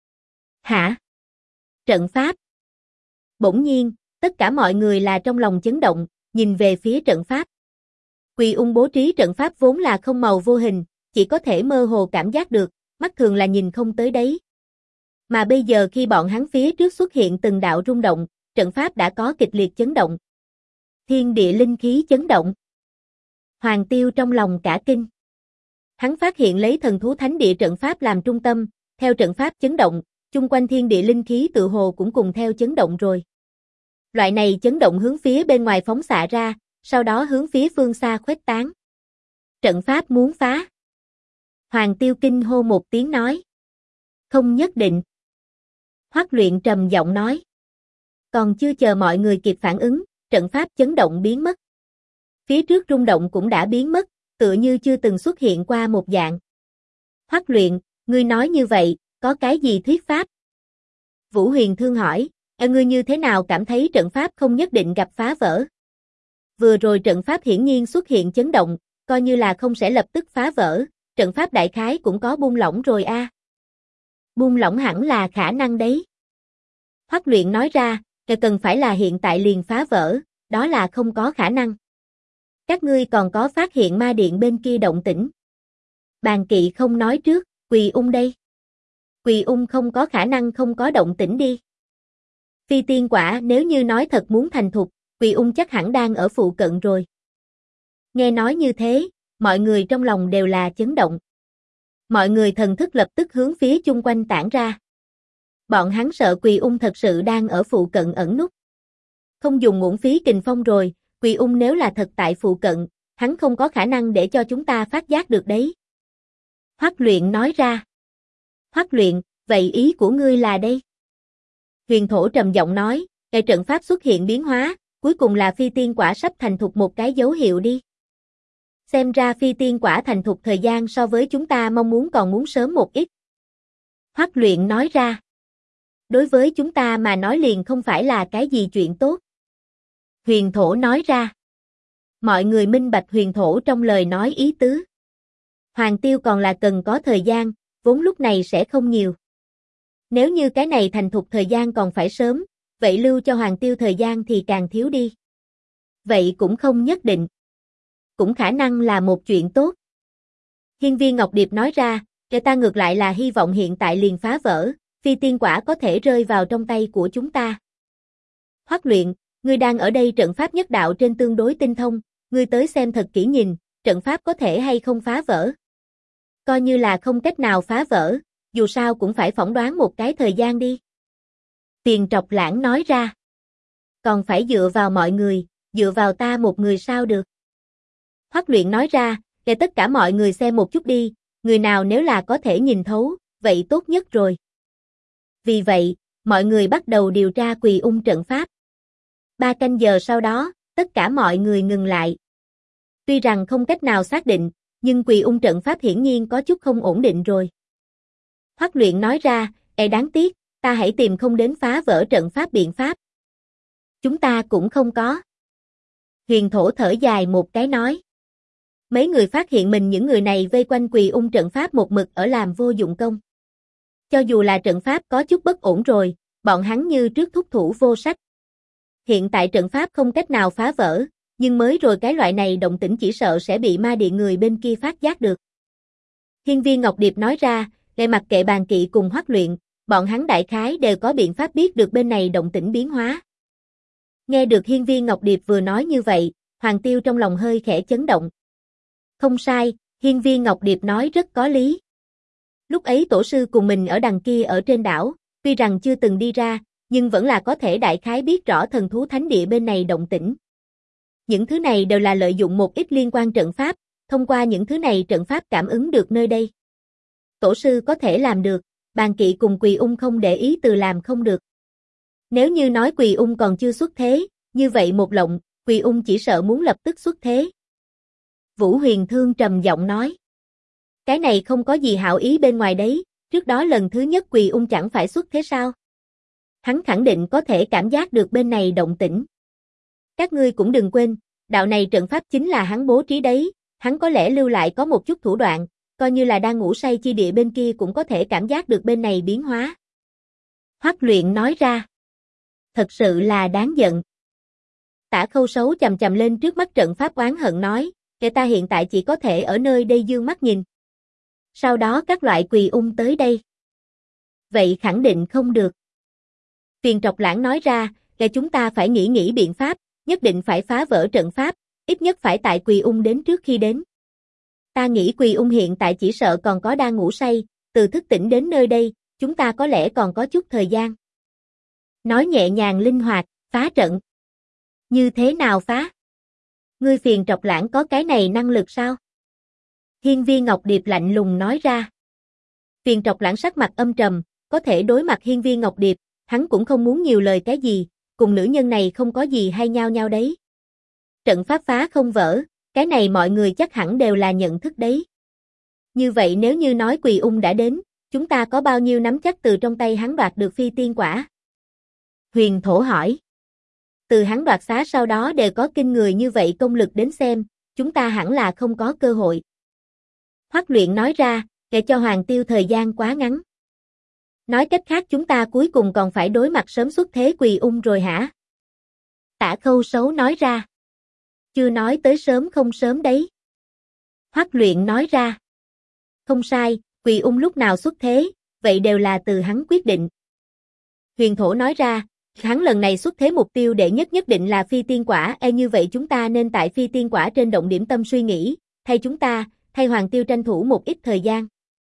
Hả? Trận pháp. Bỗng nhiên, tất cả mọi người là trong lòng chấn động, nhìn về phía trận pháp. Quỳ Ung bố trí trận pháp vốn là không màu vô hình, chỉ có thể mơ hồ cảm giác được, mắt thường là nhìn không tới đấy. Mà bây giờ khi bọn hắn phía trước xuất hiện từng đạo rung động, trận pháp đã có kịch liệt chấn động. Thiên địa linh khí chấn động. Hoàng Tiêu trong lòng cả kinh. Hắn phát hiện lấy thần thú thánh địa trận pháp làm trung tâm, theo trận pháp chấn động, chung quanh thiên địa linh khí tự hồ cũng cùng theo chấn động rồi. Loại này chấn động hướng phía bên ngoài phóng xạ ra, sau đó hướng phía phương xa khuếch tán. Trận pháp muốn phá. Hoàng Tiêu kinh hô một tiếng nói. Không nhất định. Hoắc Luyện trầm giọng nói. Còn chưa chờ mọi người kịp phản ứng, trận pháp chấn động biến mất. Phía trước rung động cũng đã biến mất, tựa như chưa từng xuất hiện qua một dạng. Hoắc Luyện, ngươi nói như vậy, có cái gì thuyết pháp? Vũ Huyền Thương hỏi, ngươi như thế nào cảm thấy trận pháp không nhất định gặp phá vỡ? Vừa rồi trận pháp hiển nhiên xuất hiện chấn động, coi như là không sẽ lập tức phá vỡ, trận pháp đại khái cũng có buông lỏng rồi a. Buông lỏng hẳn là khả năng đấy. Hoắc Luyện nói ra, cần phải là hiện tại liền phá vỡ, đó là không có khả năng. Các ngươi còn có phát hiện ma điện bên kia động tĩnh. Bàn Kỵ không nói trước, Quỳ Ung đây. Quỳ Ung không có khả năng không có động tĩnh đi. Phi tiên quả nếu như nói thật muốn thành thục, Quỳ Ung chắc hẳn đang ở phụ cận rồi. Nghe nói như thế, mọi người trong lòng đều là chấn động. Mọi người thần thức lập tức hướng phía chung quanh tản ra. Bọn hắn sợ Quỳ Ung thật sự đang ở phụ cận ẩn núp. Không dùng uổng phí kình phong rồi, Quỳ Ung nếu là thật tại phụ cận, hắn không có khả năng để cho chúng ta phát giác được đấy. Hoắc Luyện nói ra. Hoắc Luyện, vậy ý của ngươi là đây? Huyền Thổ trầm giọng nói, trận pháp xuất hiện biến hóa, cuối cùng là phi tiên quả sắp thành thục một cái dấu hiệu đi. Xem ra phi tiên quả thành thục thời gian so với chúng ta mong muốn còn muốn sớm một ít. Hoắc Luyện nói ra. Đối với chúng ta mà nói liền không phải là cái gì chuyện tốt. Huyền Thổ nói ra. Mọi người minh bạch Huyền Thổ trong lời nói ý tứ. Hoàng Tiêu còn là cần có thời gian, vốn lúc này sẽ không nhiều. Nếu như cái này thành thục thời gian còn phải sớm, vậy lưu cho Hoàng Tiêu thời gian thì càng thiếu đi. Vậy cũng không nhất định. Cũng khả năng là một chuyện tốt. Hiên Viên Ngọc Điệp nói ra, ta ngược lại là hy vọng hiện tại liền phá vỡ, phi tiên quả có thể rơi vào trong tay của chúng ta. Hoắc Luyện, ngươi đang ở đây trận pháp nhất đạo trên tương đối tinh thông, ngươi tới xem thật kỹ nhìn, trận pháp có thể hay không phá vỡ. Coi như là không cách nào phá vỡ, dù sao cũng phải phỏng đoán một cái thời gian đi. Tiền Trọc Lãng nói ra. Còn phải dựa vào mọi người, dựa vào ta một người sao được. Hoắc Luyện nói ra, để tất cả mọi người xem một chút đi, người nào nếu là có thể nhìn thấu, vậy tốt nhất rồi. Vì vậy, mọi người bắt đầu điều tra Quỳ Ung trận pháp. 3 canh giờ sau đó, tất cả mọi người ngừng lại. Tuy rằng không cách nào xác định, nhưng Quỳ Ung trận pháp hiển nhiên có chút không ổn định rồi. Hoắc Luyện nói ra, đáng tiếc, ta hãy tìm không đến phá vỡ trận pháp biện pháp. Chúng ta cũng không có. Huyền Thổ thở dài một cái nói. Mấy người phát hiện mình những người này vây quanh Quỳ Ung trận pháp một mực ở làm vô dụng công. Cho dù là trận pháp có chút bất ổn rồi, bọn hắn như trước thúc thủ vô sách. Hiện tại trận pháp không cách nào phá vỡ, nhưng mới rồi cái loại này động tĩnh chỉ sợ sẽ bị ma điện người bên kia phát giác được. Hiên Viên Ngọc Điệp nói ra, ngay mặc kệ Bàn Kỵ cùng Hoắc Luyện, bọn hắn đại khái đều có biện pháp biết được bên này động tĩnh biến hóa. Nghe được Hiên Viên Ngọc Điệp vừa nói như vậy, Hoàng Tiêu trong lòng hơi khẽ chấn động. Không sai, Hiên Viên Ngọc Điệp nói rất có lý. Lúc ấy tổ sư cùng mình ở đằng kia ở trên đảo, tuy rằng chưa từng đi ra, nhưng vẫn là có thể đại khái biết rõ thần thú thánh địa bên này động tĩnh. Những thứ này đều là lợi dụng một ít liên quan trận pháp, thông qua những thứ này trận pháp cảm ứng được nơi đây. Tổ sư có thể làm được, Bàn Kỵ cùng Quỳ Ung không để ý từ làm không được. Nếu như nói Quỳ Ung còn chưa xuất thế, như vậy một lộng, Quỳ Ung chỉ sợ muốn lập tức xuất thế. Vũ Huyền Thương trầm giọng nói. Cái này không có gì hảo ý bên ngoài đấy, trước đó lần thứ nhất Quỳ Ung chẳng phải xuất thế sao? Hắn khẳng định có thể cảm giác được bên này động tĩnh. Các ngươi cũng đừng quên, đạo này trận pháp chính là hắn bố trí đấy, hắn có lẽ lưu lại có một chút thủ đoạn, coi như là đang ngủ say chi địa bên kia cũng có thể cảm giác được bên này biến hóa. Hoắc Luyện nói ra. Thật sự là đáng giận. Tả Khâu Sấu chầm chầm lên trước mắt trận pháp oán hận nói, kẻ ta hiện tại chỉ có thể ở nơi đây dương mắt nhìn. Sau đó các loại Quỳ Ung tới đây. Vậy khẳng định không được. Tuyền Trọc Lãng nói ra, kẻ chúng ta phải nghĩ biện pháp, nhất định phải phá vỡ trận pháp, ít nhất phải tại Quỳ Ung đến trước khi đến. Ta nghĩ Quỳ Ung hiện tại chỉ sợ còn có đang ngủ say, từ thức tỉnh đến nơi đây, chúng ta có lẽ còn có chút thời gian. Nói nhẹ nhàng linh hoạt, phá trận. Như thế nào phá? Ngươi Tuyền Trọc Lãng có cái này năng lực sao? Hiên Viên Ngọc Điệp lạnh lùng nói ra. Tuyền Trọc Lãng sắc mặt âm trầm, có thể đối mặt Hiên Viên Ngọc Điệp, hắn cũng không muốn nhiều lời cái gì, cùng nữ nhân này không có gì hay nhau nhau đấy. Trận pháp phá không vỡ, cái này mọi người chắc hẳn đều là nhận thức đấy. Như vậy nếu như nói Quỳ Ung đã đến, chúng ta có bao nhiêu nắm chắc từ trong tay hắn đoạt được phi tiên quả? Huyền Thổ hỏi. Từ hắn đoạt xá sau đó đều có kinh người như vậy công lực đến xem, chúng ta hẳn là không có cơ hội. Hoắc Luyện nói ra, để cho Hoàng Tiêu thời gian quá ngắn. Nói cách khác chúng ta cuối cùng còn phải đối mặt sớm xuất thế Quỳ Ung rồi hả? Tả Khâu Sấu nói ra. Chưa nói tới sớm không sớm đấy. Hoắc Luyện nói ra. Không sai, Quỳ Ung lúc nào xuất thế, vậy đều là từ hắn quyết định. Huyền Thổ nói ra, hắn lần này xuất thế mục tiêu đệ nhất nhất định là phi tiên quả, như vậy chúng ta nên tại phi tiên quả trên động điểm tâm suy nghĩ, thay Hoàng Tiêu tranh thủ một ít thời gian.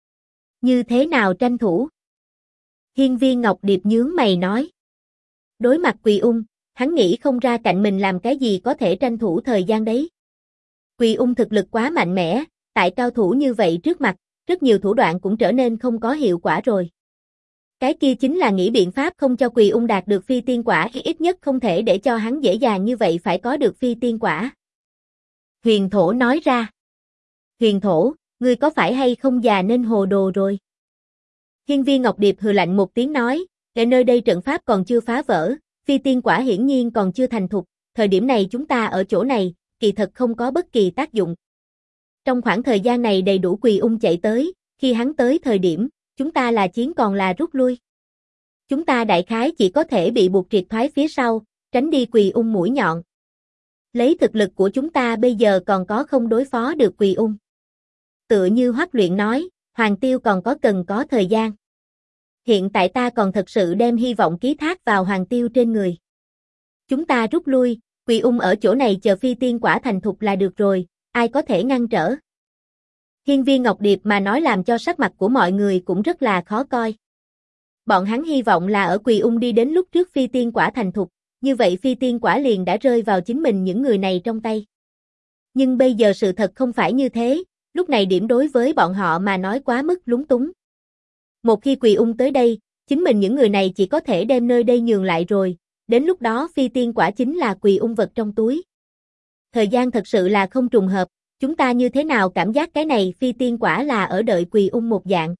Như thế nào tranh thủ? Hiên Viên Ngọc Điệp nhướng mày nói. Đối mặt Quỳ Ung, hắn nghĩ không ra cạnh mình làm cái gì có thể tranh thủ thời gian đấy. Quỳ Ung thực lực quá mạnh mẽ, tại cao thủ như vậy trước mặt, rất nhiều thủ đoạn cũng trở nên không có hiệu quả rồi. Cái kia chính là nghĩ biện pháp không cho Quỳ Ung đạt được phi tiên quả, ít nhất không thể để cho hắn dễ dàng như vậy phải có được phi tiên quả. Huyền Thổ nói ra. Huyền Thổ, ngươi có phải hay không già nên hồ đồ rồi? Hiên Viên Ngọc Điệp hừ lạnh một tiếng nói, ở nơi đây trận pháp còn chưa phá vỡ, phi tiên quả hiển nhiên còn chưa thành thục, thời điểm này chúng ta ở chỗ này, kỳ thật không có bất kỳ tác dụng. Trong khoảng thời gian này đầy đủ Quỳ Ung chạy tới, khi hắn tới thời điểm, chúng ta là chiến còn là rút lui. Chúng ta đại khái chỉ có thể bị buộc triệt thoái phía sau, tránh đi Quỳ Ung mũi nhọn. Lấy thực lực của chúng ta bây giờ còn có không đối phó được Quỳ Ung. Tựa như Hoắc Luyện nói, Hoàng Tiêu còn cần có thời gian. Hiện tại ta còn thật sự đem hy vọng ký thác vào Hoàng Tiêu trên người. Chúng ta rút lui, Quỳ Ung ở chỗ này chờ phi tiên quả thành thục là được rồi, ai có thể ngăn trở. Hiên Viên Ngọc Điệp mà nói làm cho sắc mặt của mọi người cũng rất là khó coi. Bọn hắn hy vọng là ở Quỳ Ung đi đến lúc trước phi tiên quả thành thục, như vậy phi tiên quả liền đã rơi vào chính mình những người này trong tay. Nhưng bây giờ sự thật không phải như thế, lúc này điểm đối với bọn họ mà nói quá mức lúng túng. Một khi Quỳ Ung tới đây, chính mình những người này chỉ có thể đem nơi đây nhường lại rồi, đến lúc đó phi tiên quả chính là Quỳ Ung vật trong túi. Thời gian thật sự là không trùng hợp, chúng ta như thế nào cảm giác cái này phi tiên quả là ở đợi Quỳ Ung một dạng.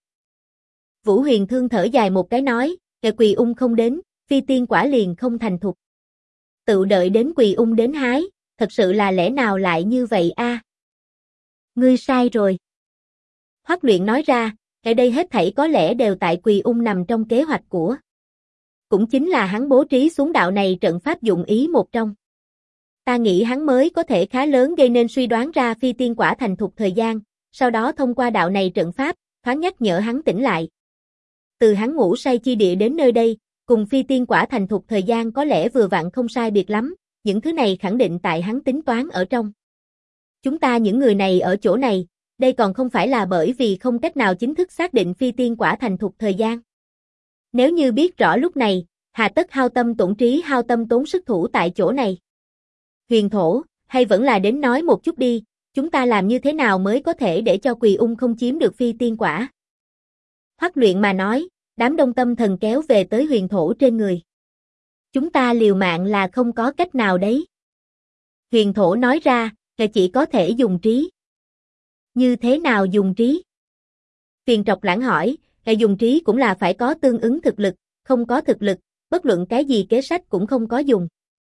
Vũ Huyền Thương thở dài một cái nói, kể Quỳ Ung không đến, phi tiên quả liền không thành thục. Tự đợi đến Quỳ Ung đến hái, thật sự là lẽ nào lại như vậy a? Ngươi sai rồi. Hoắc Luyện nói ra, ở đây hết thảy có lẽ đều tại Quỳ Ung nằm trong kế hoạch của. Cũng chính là hắn bố trí xuống đạo này trận pháp dụng ý một trong. Ta nghĩ hắn mới có thể khá lớn gây nên suy đoán ra phi tiên quả thành thục thời gian, sau đó thông qua đạo này trận pháp, thoáng nhắc nhở hắn tỉnh lại. Từ hắn ngủ say chi địa đến nơi đây, cùng phi tiên quả thành thục thời gian có lẽ vừa vặn không sai biệt lắm, những thứ này khẳng định tại hắn tính toán ở trong. Chúng ta những người này ở chỗ này, đây còn không phải là bởi vì không cách nào chính thức xác định phi tiên quả thành thục thời gian. Nếu như biết rõ lúc này, hà tất hao tâm tổn trí hao tâm tốn sức thủ tại chỗ này. Huyền thổ, hay vẫn là đến nói một chút đi, chúng ta làm như thế nào mới có thể để cho Quỳ Ung không chiếm được phi tiên quả? Hoắc Luyện mà nói, đám đông tâm thần kéo về tới huyền thổ trên người. Chúng ta liều mạng là không có cách nào đấy. Huyền thổ nói ra, là chỉ có thể dùng trí. Như thế nào dùng trí? Phiền Trọc Lãng hỏi, là dùng trí cũng là phải có tương ứng thực lực, không có thực lực, bất luận cái gì kế sách cũng không có dùng.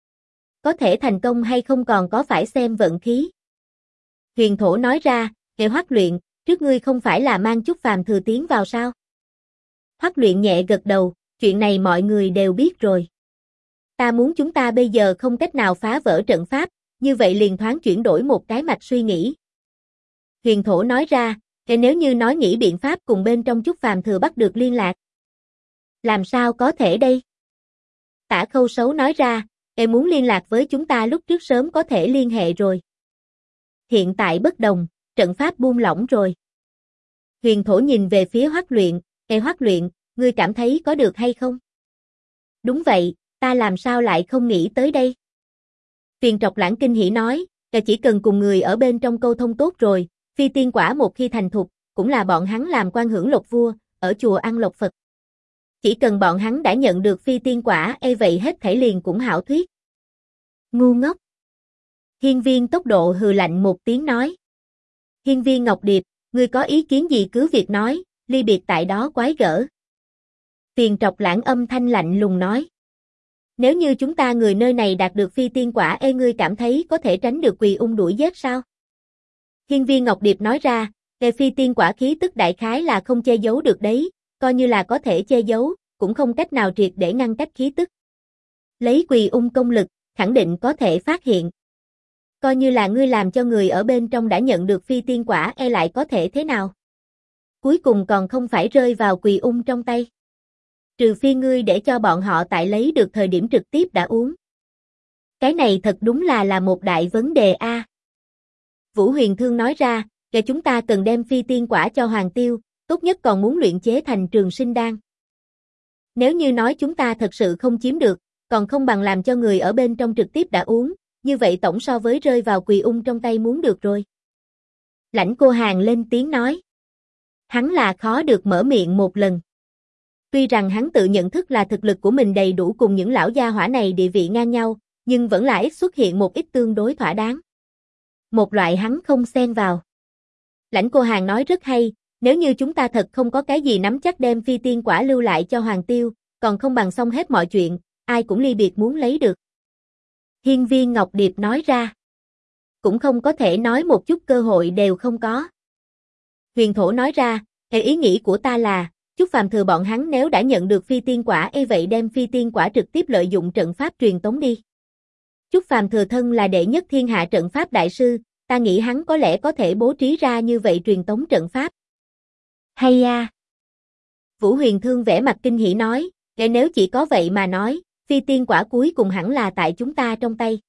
Có thể thành công hay không còn có phải xem vận khí. Huyền thổ nói ra, hệ Hoắc Luyện, trước ngươi không phải là mang chút phàm thừa tiến vào sao? Hoắc Luyện nhẹ gật đầu, chuyện này mọi người đều biết rồi. Ta muốn chúng ta bây giờ không cách nào phá vỡ trận pháp, như vậy liền thoáng chuyển đổi một cái mạch suy nghĩ. Huyền thổ nói ra, nếu như nói nghĩ biện pháp cùng bên trong chút phàm thừa bắt được liên lạc. Làm sao có thể đây? Tả Khâu Sấu nói ra, muốn liên lạc với chúng ta lúc trước sớm có thể liên hệ rồi. Hiện tại bất đồng, trận pháp buông lỏng rồi. Huyền thổ nhìn về phía Hoắc Luyện, Hoắc Luyện, ngươi cảm thấy có được hay không? Đúng vậy, ta làm sao lại không nghĩ tới đây? Phiền Trọc Lãng kinh hỉ nói, là chỉ cần cùng người ở bên trong câu thông tốt rồi, phi tiên quả một khi thành thục, cũng là bọn hắn làm quan hưởng lộc vua, ở chùa ăn lộc Phật. Chỉ cần bọn hắn đã nhận được phi tiên quả, vậy hết thảy liền cũng hảo thuyết. Ngu ngốc. Hiên Viên Tốc Độ hừ lạnh một tiếng nói. Hiên Viên Ngọc Điệp, ngươi có ý kiến gì cứ việc nói, ly biệt tại đó quái gở. Phiền Trọc Lãng âm thanh lạnh lùng nói. Nếu như chúng ta người nơi này đạt được phi tiên quả, ngươi cảm thấy có thể tránh được Quỳ Ung đuổi giết sao? Hiên Viên Ngọc Điệp nói ra, về phi tiên quả khí tức đại khái là không che giấu được đấy, coi như là có thể che giấu, cũng không cách nào triệt để ngăn cách khí tức. Lấy Quỳ Ung công lực, khẳng định có thể phát hiện. Coi như là ngươi làm cho người ở bên trong đã nhận được phi tiên quả, lại có thể thế nào? Cuối cùng còn không phải rơi vào Quỳ Ung trong tay. Trừ phi ngươi để cho bọn họ tại lấy được thời điểm trực tiếp đã uống. Cái này thật đúng là một đại vấn đề a. Vũ Huyền Thương nói ra, là chúng ta cần đem phi tiên quả cho Hoàng Tiêu, tốt nhất còn muốn luyện chế thành trường sinh đan. Nếu như nói chúng ta thật sự không chiếm được, còn không bằng làm cho người ở bên trong trực tiếp đã uống, như vậy tổng so với rơi vào Quỳ Ung trong tay muốn được rồi. Lãnh Cô Hàn lên tiếng nói. Hắn là khó được mở miệng một lần. Tuy rằng hắn tự nhận thức là thực lực của mình đầy đủ cùng những lão gia hỏa này địa vị ngang nhau, nhưng vẫn là ít xuất hiện một ít tương đối thỏa đáng. Một loại hắn không xen vào. Lãnh Cô Hàn nói rất hay, nếu như chúng ta thật không có cái gì nắm chắc đem phi tiên quả lưu lại cho Hoàng Tiêu, còn không bằng xong hết mọi chuyện, ai cũng ly biệt muốn lấy được. Hiên Viên Ngọc Điệp nói ra. Cũng không có thể nói một chút cơ hội đều không có. Huyền Thổ nói ra, ý nghĩ của ta là, chút phàm thừa bọn hắn nếu đã nhận được phi tiên quả vậy đem phi tiên quả trực tiếp lợi dụng trận pháp truyền tống đi. Chút phàm thừa thân là đệ nhất thiên hạ trận pháp đại sư, ta nghĩ hắn có lẽ có thể bố trí ra như vậy truyền tống trận pháp. Hay a. Vũ Huyền Thương vẻ mặt kinh hỉ nói, nếu chỉ có vậy mà nói, phi tiên quả cuối cùng hẳn là tại chúng ta trong tay.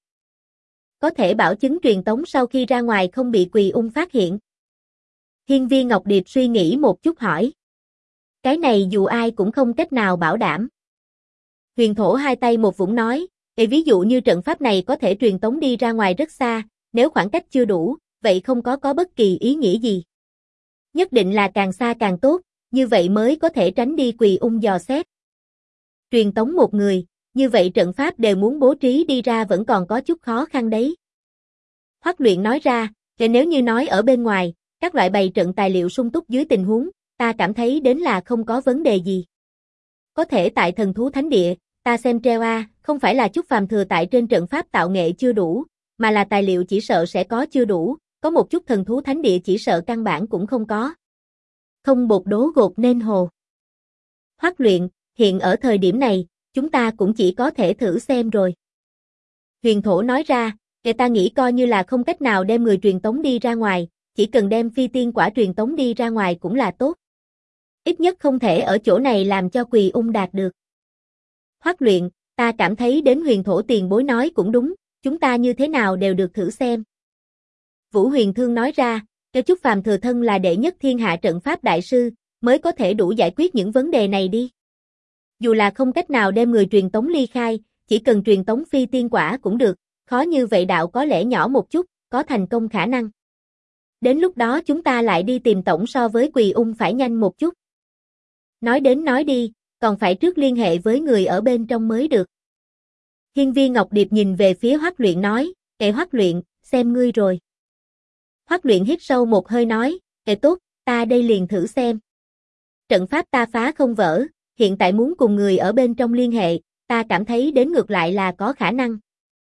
Có thể bảo chứng truyền tống sau khi ra ngoài không bị Quỳ Ung phát hiện. Hiên Viên Ngọc Điệp suy nghĩ một chút hỏi. Cái này dù ai cũng không cách nào bảo đảm. Huyền Thổ hai tay một vũng nói, ví dụ như trận pháp này có thể truyền tống đi ra ngoài rất xa, nếu khoảng cách chưa đủ, vậy không có bất kỳ ý nghĩa gì. Nhất định là càng xa càng tốt, như vậy mới có thể tránh đi Quỳ Ung dò xét. Truyền tống một người, như vậy trận pháp đều muốn bố trí đi ra vẫn còn có chút khó khăn đấy. Hoắc Luyện nói ra, nếu như nói ở bên ngoài, các loại bày trận tài liệu sung túc dưới tình huống, ta cảm thấy đến là không có vấn đề gì. Có thể tại thần thú thánh địa, ta xem treo không phải là chút phàm thừa tại trên trận pháp tạo nghệ chưa đủ, mà là tài liệu chỉ sợ sẽ có chưa đủ, có một chút thần thú thánh địa chỉ sợ căn bản cũng không có. Không bột đố gột nên hồ. Hoắc Luyện, hiện ở thời điểm này, chúng ta cũng chỉ có thể thử xem rồi. Huyền Thổ nói ra, ta nghĩ coi như là không cách nào đem người truyền tống đi ra ngoài, chỉ cần đem phi tiên quả truyền tống đi ra ngoài cũng là tốt. Ít nhất không thể ở chỗ này làm cho Quỳ Ung đạt được. Hoắc Luyện, ta cảm thấy đến Huyền Thổ tiền bối nói cũng đúng, chúng ta như thế nào đều được thử xem. Vũ Huyền Thương nói ra, cho Chúc Phàm Thừa thân là đệ nhất thiên hạ trận pháp đại sư, mới có thể đủ giải quyết những vấn đề này đi. Dù là không cách nào đem người truyền tống ly khai, chỉ cần truyền tống phi tiên quả cũng được, khó như vậy đạo có lẽ nhỏ một chút, có thành công khả năng. Đến lúc đó chúng ta lại đi tìm tổng so với Quỳ Ung phải nhanh một chút. Nói đến nói đi, còn phải trước liên hệ với người ở bên trong mới được. Hiên Viên Ngọc Điệp nhìn về phía Hoắc Luyện nói, Hoắc Luyện, xem ngươi rồi. Hoắc Luyện hít sâu một hơi nói, tốt, ta đây liền thử xem. Trận pháp ta phá không vỡ, hiện tại muốn cùng người ở bên trong liên hệ, ta cảm thấy đến ngược lại là có khả năng.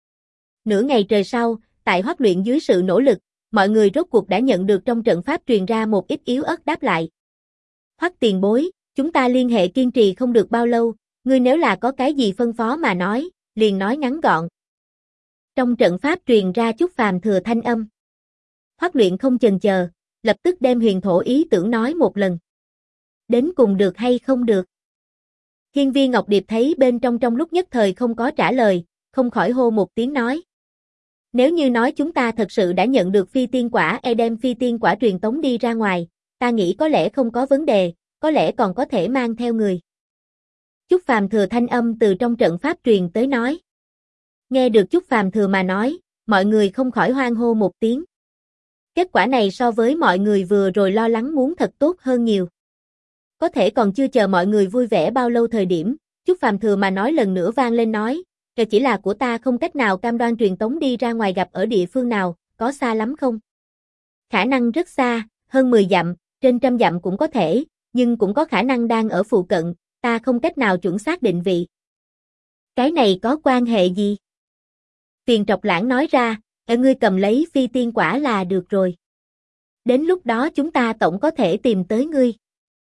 Nửa ngày trời sau, tại Hoắc Luyện dưới sự nỗ lực, mọi người rốt cuộc đã nhận được trong trận pháp truyền ra một ít yếu ớt đáp lại. Hoắc tiền bối, chúng ta liên hệ kiên trì không được bao lâu, ngươi nếu là có cái gì phân phó mà nói, liền nói ngắn gọn. Trong trận pháp truyền ra Chúc Phàm Thừa thanh âm. Hoắc Luyện không chần chờ, lập tức đem huyền thổ ý tưởng nói một lần. Đến cùng được hay không được? Hiên Viên Ngọc Điệp thấy bên trong lúc nhất thời không có trả lời, không khỏi hô một tiếng nói. Nếu như nói chúng ta thật sự đã nhận được phi tiên quả đem phi tiên quả truyền tống đi ra ngoài, ta nghĩ có lẽ không có vấn đề, có lẽ còn có thể mang theo người. Chúc Phàm Thừa thanh âm từ trong trận pháp truyền tới nói. Nghe được Chúc Phàm Thừa mà nói, mọi người không khỏi hoan hô một tiếng. Kết quả này so với mọi người vừa rồi lo lắng muốn thật tốt hơn nhiều. Có thể còn chưa chờ mọi người vui vẻ bao lâu thời điểm, Chúc Phàm Thừa mà nói lần nữa vang lên nói, chỉ là của ta không cách nào cam đoan truyền tống đi ra ngoài gặp ở địa phương nào, có xa lắm không? Khả năng rất xa, hơn 10 dặm, trên 100 dặm cũng có thể, nhưng cũng có khả năng đang ở phụ cận, ta không cách nào chuẩn xác định vị. Cái này có quan hệ gì? Tiền Trọc Lãng nói ra, ngươi cầm lấy phi tiên quả là được rồi. Đến lúc đó chúng ta tổng có thể tìm tới ngươi.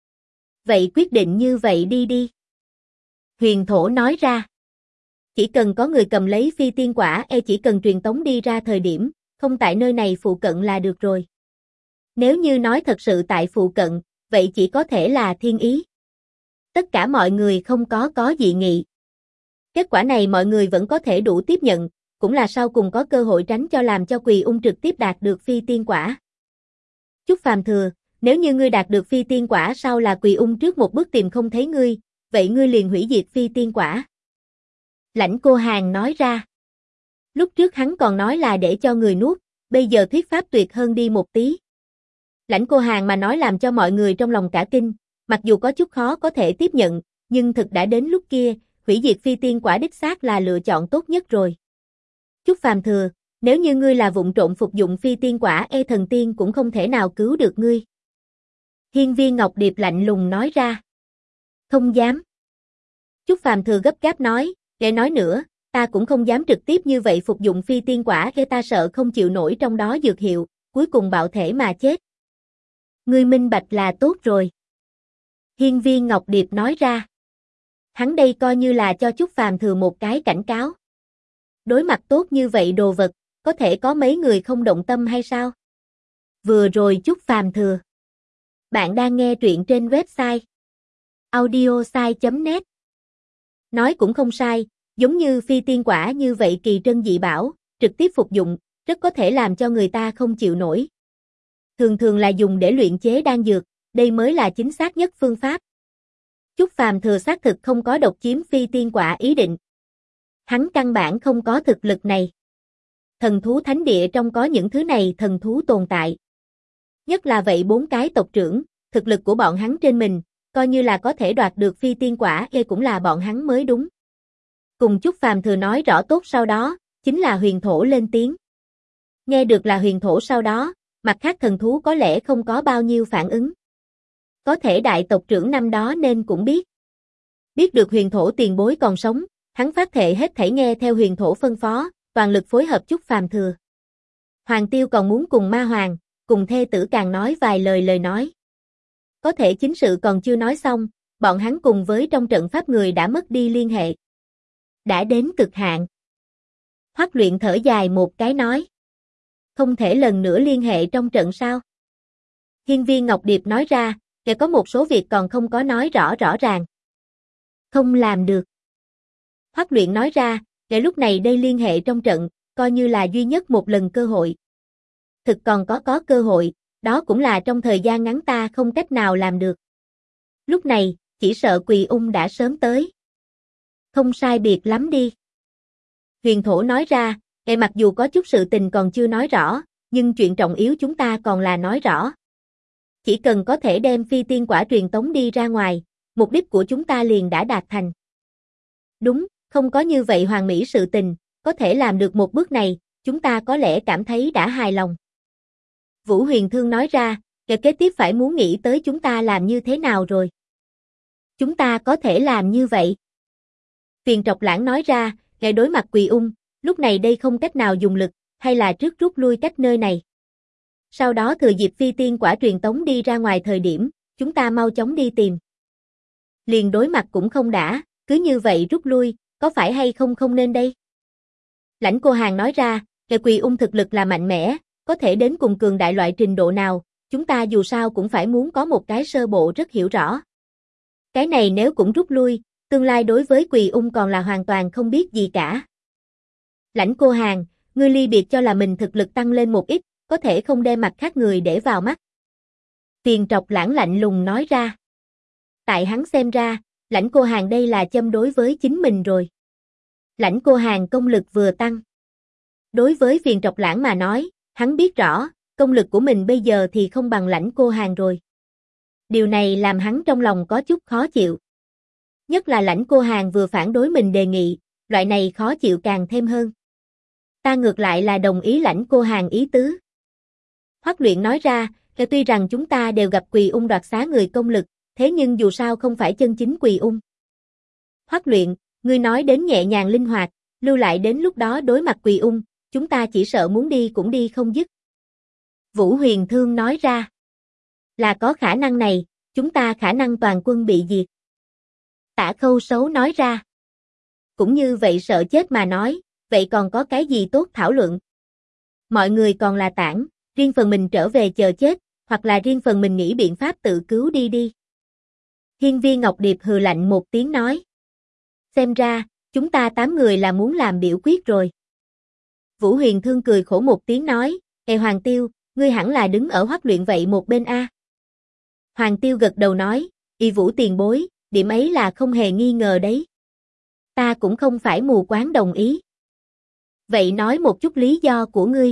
Vậy quyết định như vậy đi. Huyền Thổ nói ra. Chỉ cần có người cầm lấy phi tiên quả chỉ cần truyền tống đi ra thời điểm, không tại nơi này phụ cận là được rồi. Nếu như nói thật sự tại phụ cận, vậy chỉ có thể là thiên ý. Tất cả mọi người không có dị nghị. Kết quả này mọi người vẫn có thể đủ tiếp nhận, cũng là sau cùng có cơ hội tránh cho làm cho Quỳ Ung trực tiếp đạt được phi tiên quả. Chúc Phàm Thừa, nếu như ngươi đạt được phi tiên quả sau là Quỳ Ung trước một bước tìm không thấy ngươi, vậy ngươi liền hủy diệt phi tiên quả. Lãnh Cô Hàn nói ra. Lúc trước hắn còn nói là để cho người nuốt, bây giờ thuyết pháp tuyệt hơn đi một tí. Lãnh Cô Hàn mà nói làm cho mọi người trong lòng cả kinh, mặc dù có chút khó có thể tiếp nhận, nhưng thực đã đến lúc kia, hủy diệt phi tiên quả đích xác là lựa chọn tốt nhất rồi. Chúc Phàm Thừa, nếu như ngươi là vụng trộn phục dụng phi tiên quả thần tiên cũng không thể nào cứu được ngươi. Hiên Viên Ngọc Điệp lạnh lùng nói ra. Không dám. Chúc Phàm Thừa gấp gáp nói, để nói nữa, ta cũng không dám trực tiếp như vậy phục dụng phi tiên quả ta sợ không chịu nổi trong đó dược hiệu, cuối cùng bạo thể mà chết. Ngươi minh bạch là tốt rồi. Hiên Viên Ngọc Điệp nói ra. Hắn đây coi như là cho Chúc Phàm Thừa một cái cảnh cáo. Đối mặt tốt như vậy đồ vật, có thể có mấy người không động tâm hay sao? Vừa rồi Chúc Phàm Thừa. Bạn đang nghe truyện trên website audiosai.net. Nói cũng không sai, giống như phi tiên quả như vậy kỳ trân dị bảo, trực tiếp phục dụng, rất có thể làm cho người ta không chịu nổi. Thường thường là dùng để luyện chế đan dược, đây mới là chính xác nhất phương pháp. Chúc Phàm Thừa xác thực không có độc chiếm phi tiên quả ý định. Hắn căn bản không có thực lực này. Thần thú thánh địa trong có những thứ này thần thú tồn tại. Nhất là vậy 4 cái tộc trưởng, thực lực của bọn hắn trên mình, coi như là có thể đoạt được phi tiên quả cũng là bọn hắn mới đúng. Cùng Chúc Phàm Thừa nói rõ tốt sau đó, chính là Huyền Thổ lên tiếng. Nghe được là Huyền Thổ sau đó, mặt khác thần thú có lẽ không có bao nhiêu phản ứng. Có thể đại tộc trưởng năm đó nên cũng biết. Biết được Huyền Thổ tiền bối còn sống, hắn phát thệ hết thảy nghe theo Huyền Thổ phân phó, toàn lực phối hợp Chúc Phàm Thừa. Hoàng Tiêu còn muốn cùng Ma Hoàng, cùng thê tử càng nói vài lời nói. Có thể chính sự còn chưa nói xong, bọn hắn cùng với trong trận pháp người đã mất đi liên hệ. Đã đến cực hạn. Hoắc Luyện thở dài một cái nói. Không thể lần nữa liên hệ trong trận sao? Hiên Viên Ngọc Điệp nói ra, có một số việc còn không có nói rõ ràng. Không làm được. Hoắc Luyện nói ra, lúc này đây liên hệ trong trận, coi như là duy nhất một lần cơ hội. thực còn có cơ hội, đó cũng là trong thời gian ngắn ta không cách nào làm được. Lúc này, chỉ sợ Quỳ Ung đã sớm tới. Không sai biệt lắm đi. Huyền Thổ nói ra, mặc dù có chút sự tình còn chưa nói rõ, nhưng chuyện trọng yếu chúng ta còn là nói rõ. Chỉ cần có thể đem phi tiên quả truyền tống đi ra ngoài, mục đích của chúng ta liền đã đạt thành. Đúng, không có như vậy hoàn mỹ sự tình, có thể làm được một bước này, chúng ta có lẽ cảm thấy đã hài lòng. Vũ Huyền Thương nói ra, kế tiếp phải muốn nghĩ tới chúng ta làm như thế nào rồi. Chúng ta có thể làm như vậy. Phiền Trọc Lãng nói ra, đối mặt Quỳ Ung, lúc này đây không cách nào dùng lực, hay là trước rút lui cách nơi này. Sau đó thừa dịp phi tiên quả truyền tống đi ra ngoài thời điểm, chúng ta mau chóng đi tìm. Liền đối mặt cũng không đã, cứ như vậy rút lui, có phải hay không nên đây? Lãnh Cô Hàn nói ra, Quỳ Ung thực lực là mạnh mẽ, có thể đến cùng cường đại loại trình độ nào, chúng ta dù sao cũng phải muốn có một cái sơ bộ rất hiểu rõ. Cái này nếu cũng rút lui, tương lai đối với Quỳ Ung còn là hoàn toàn không biết gì cả. Lãnh Cô Hàn, ngươi ly biệt cho là mình thực lực tăng lên một ít, có thể không đem mặt khác người để vào mắt. Phiền Trọc Lãng lạnh lùng nói ra. Tại hắn xem ra, Lãnh Cô Hàn đây là châm đối với chính mình rồi. Lãnh Cô Hàn công lực vừa tăng. Đối với Phiền Trọc Lãng mà nói, hắn biết rõ, công lực của mình bây giờ thì không bằng Lãnh Cô Hàn rồi. Điều này làm hắn trong lòng có chút khó chịu. Nhất là Lãnh Cô Hàn vừa phản đối mình đề nghị, loại này khó chịu càng thêm hơn. Ta ngược lại là đồng ý Lãnh Cô Hàn ý tứ. Hoắc Luyện nói ra, tuy rằng chúng ta đều gặp Quỳ Ung đoạt xá người công lực, thế nhưng dù sao không phải chân chính Quỳ Ung. Hoắc Luyện, ngươi nói đến nhẹ nhàng linh hoạt, lưu lại đến lúc đó đối mặt Quỳ Ung, chúng ta chỉ sợ muốn đi cũng đi không dứt. Vũ Huyền Thương nói ra, là có khả năng này, chúng ta khả năng toàn quân bị diệt. Tả Khâu Sấu nói ra, cũng như vậy sợ chết mà nói, vậy còn có cái gì tốt thảo luận? Mọi người còn là tản, riêng phần mình trở về chờ chết, hoặc là riêng phần mình nghĩ biện pháp tự cứu đi. Hiên Viên Ngọc Điệp hừ lạnh một tiếng nói. Xem ra, chúng ta 8 người là muốn làm biểu quyết rồi. Vũ Huyền Thương cười khổ một tiếng nói, Hoàng Tiêu, ngươi hẳn là đứng ở Hoắc Luyện vậy một bên a. Hoàng Tiêu gật đầu nói, Vũ tiền bối, điểm ấy là không hề nghi ngờ đấy. Ta cũng không phải mù quáng đồng ý. Vậy nói một chút lý do của ngươi.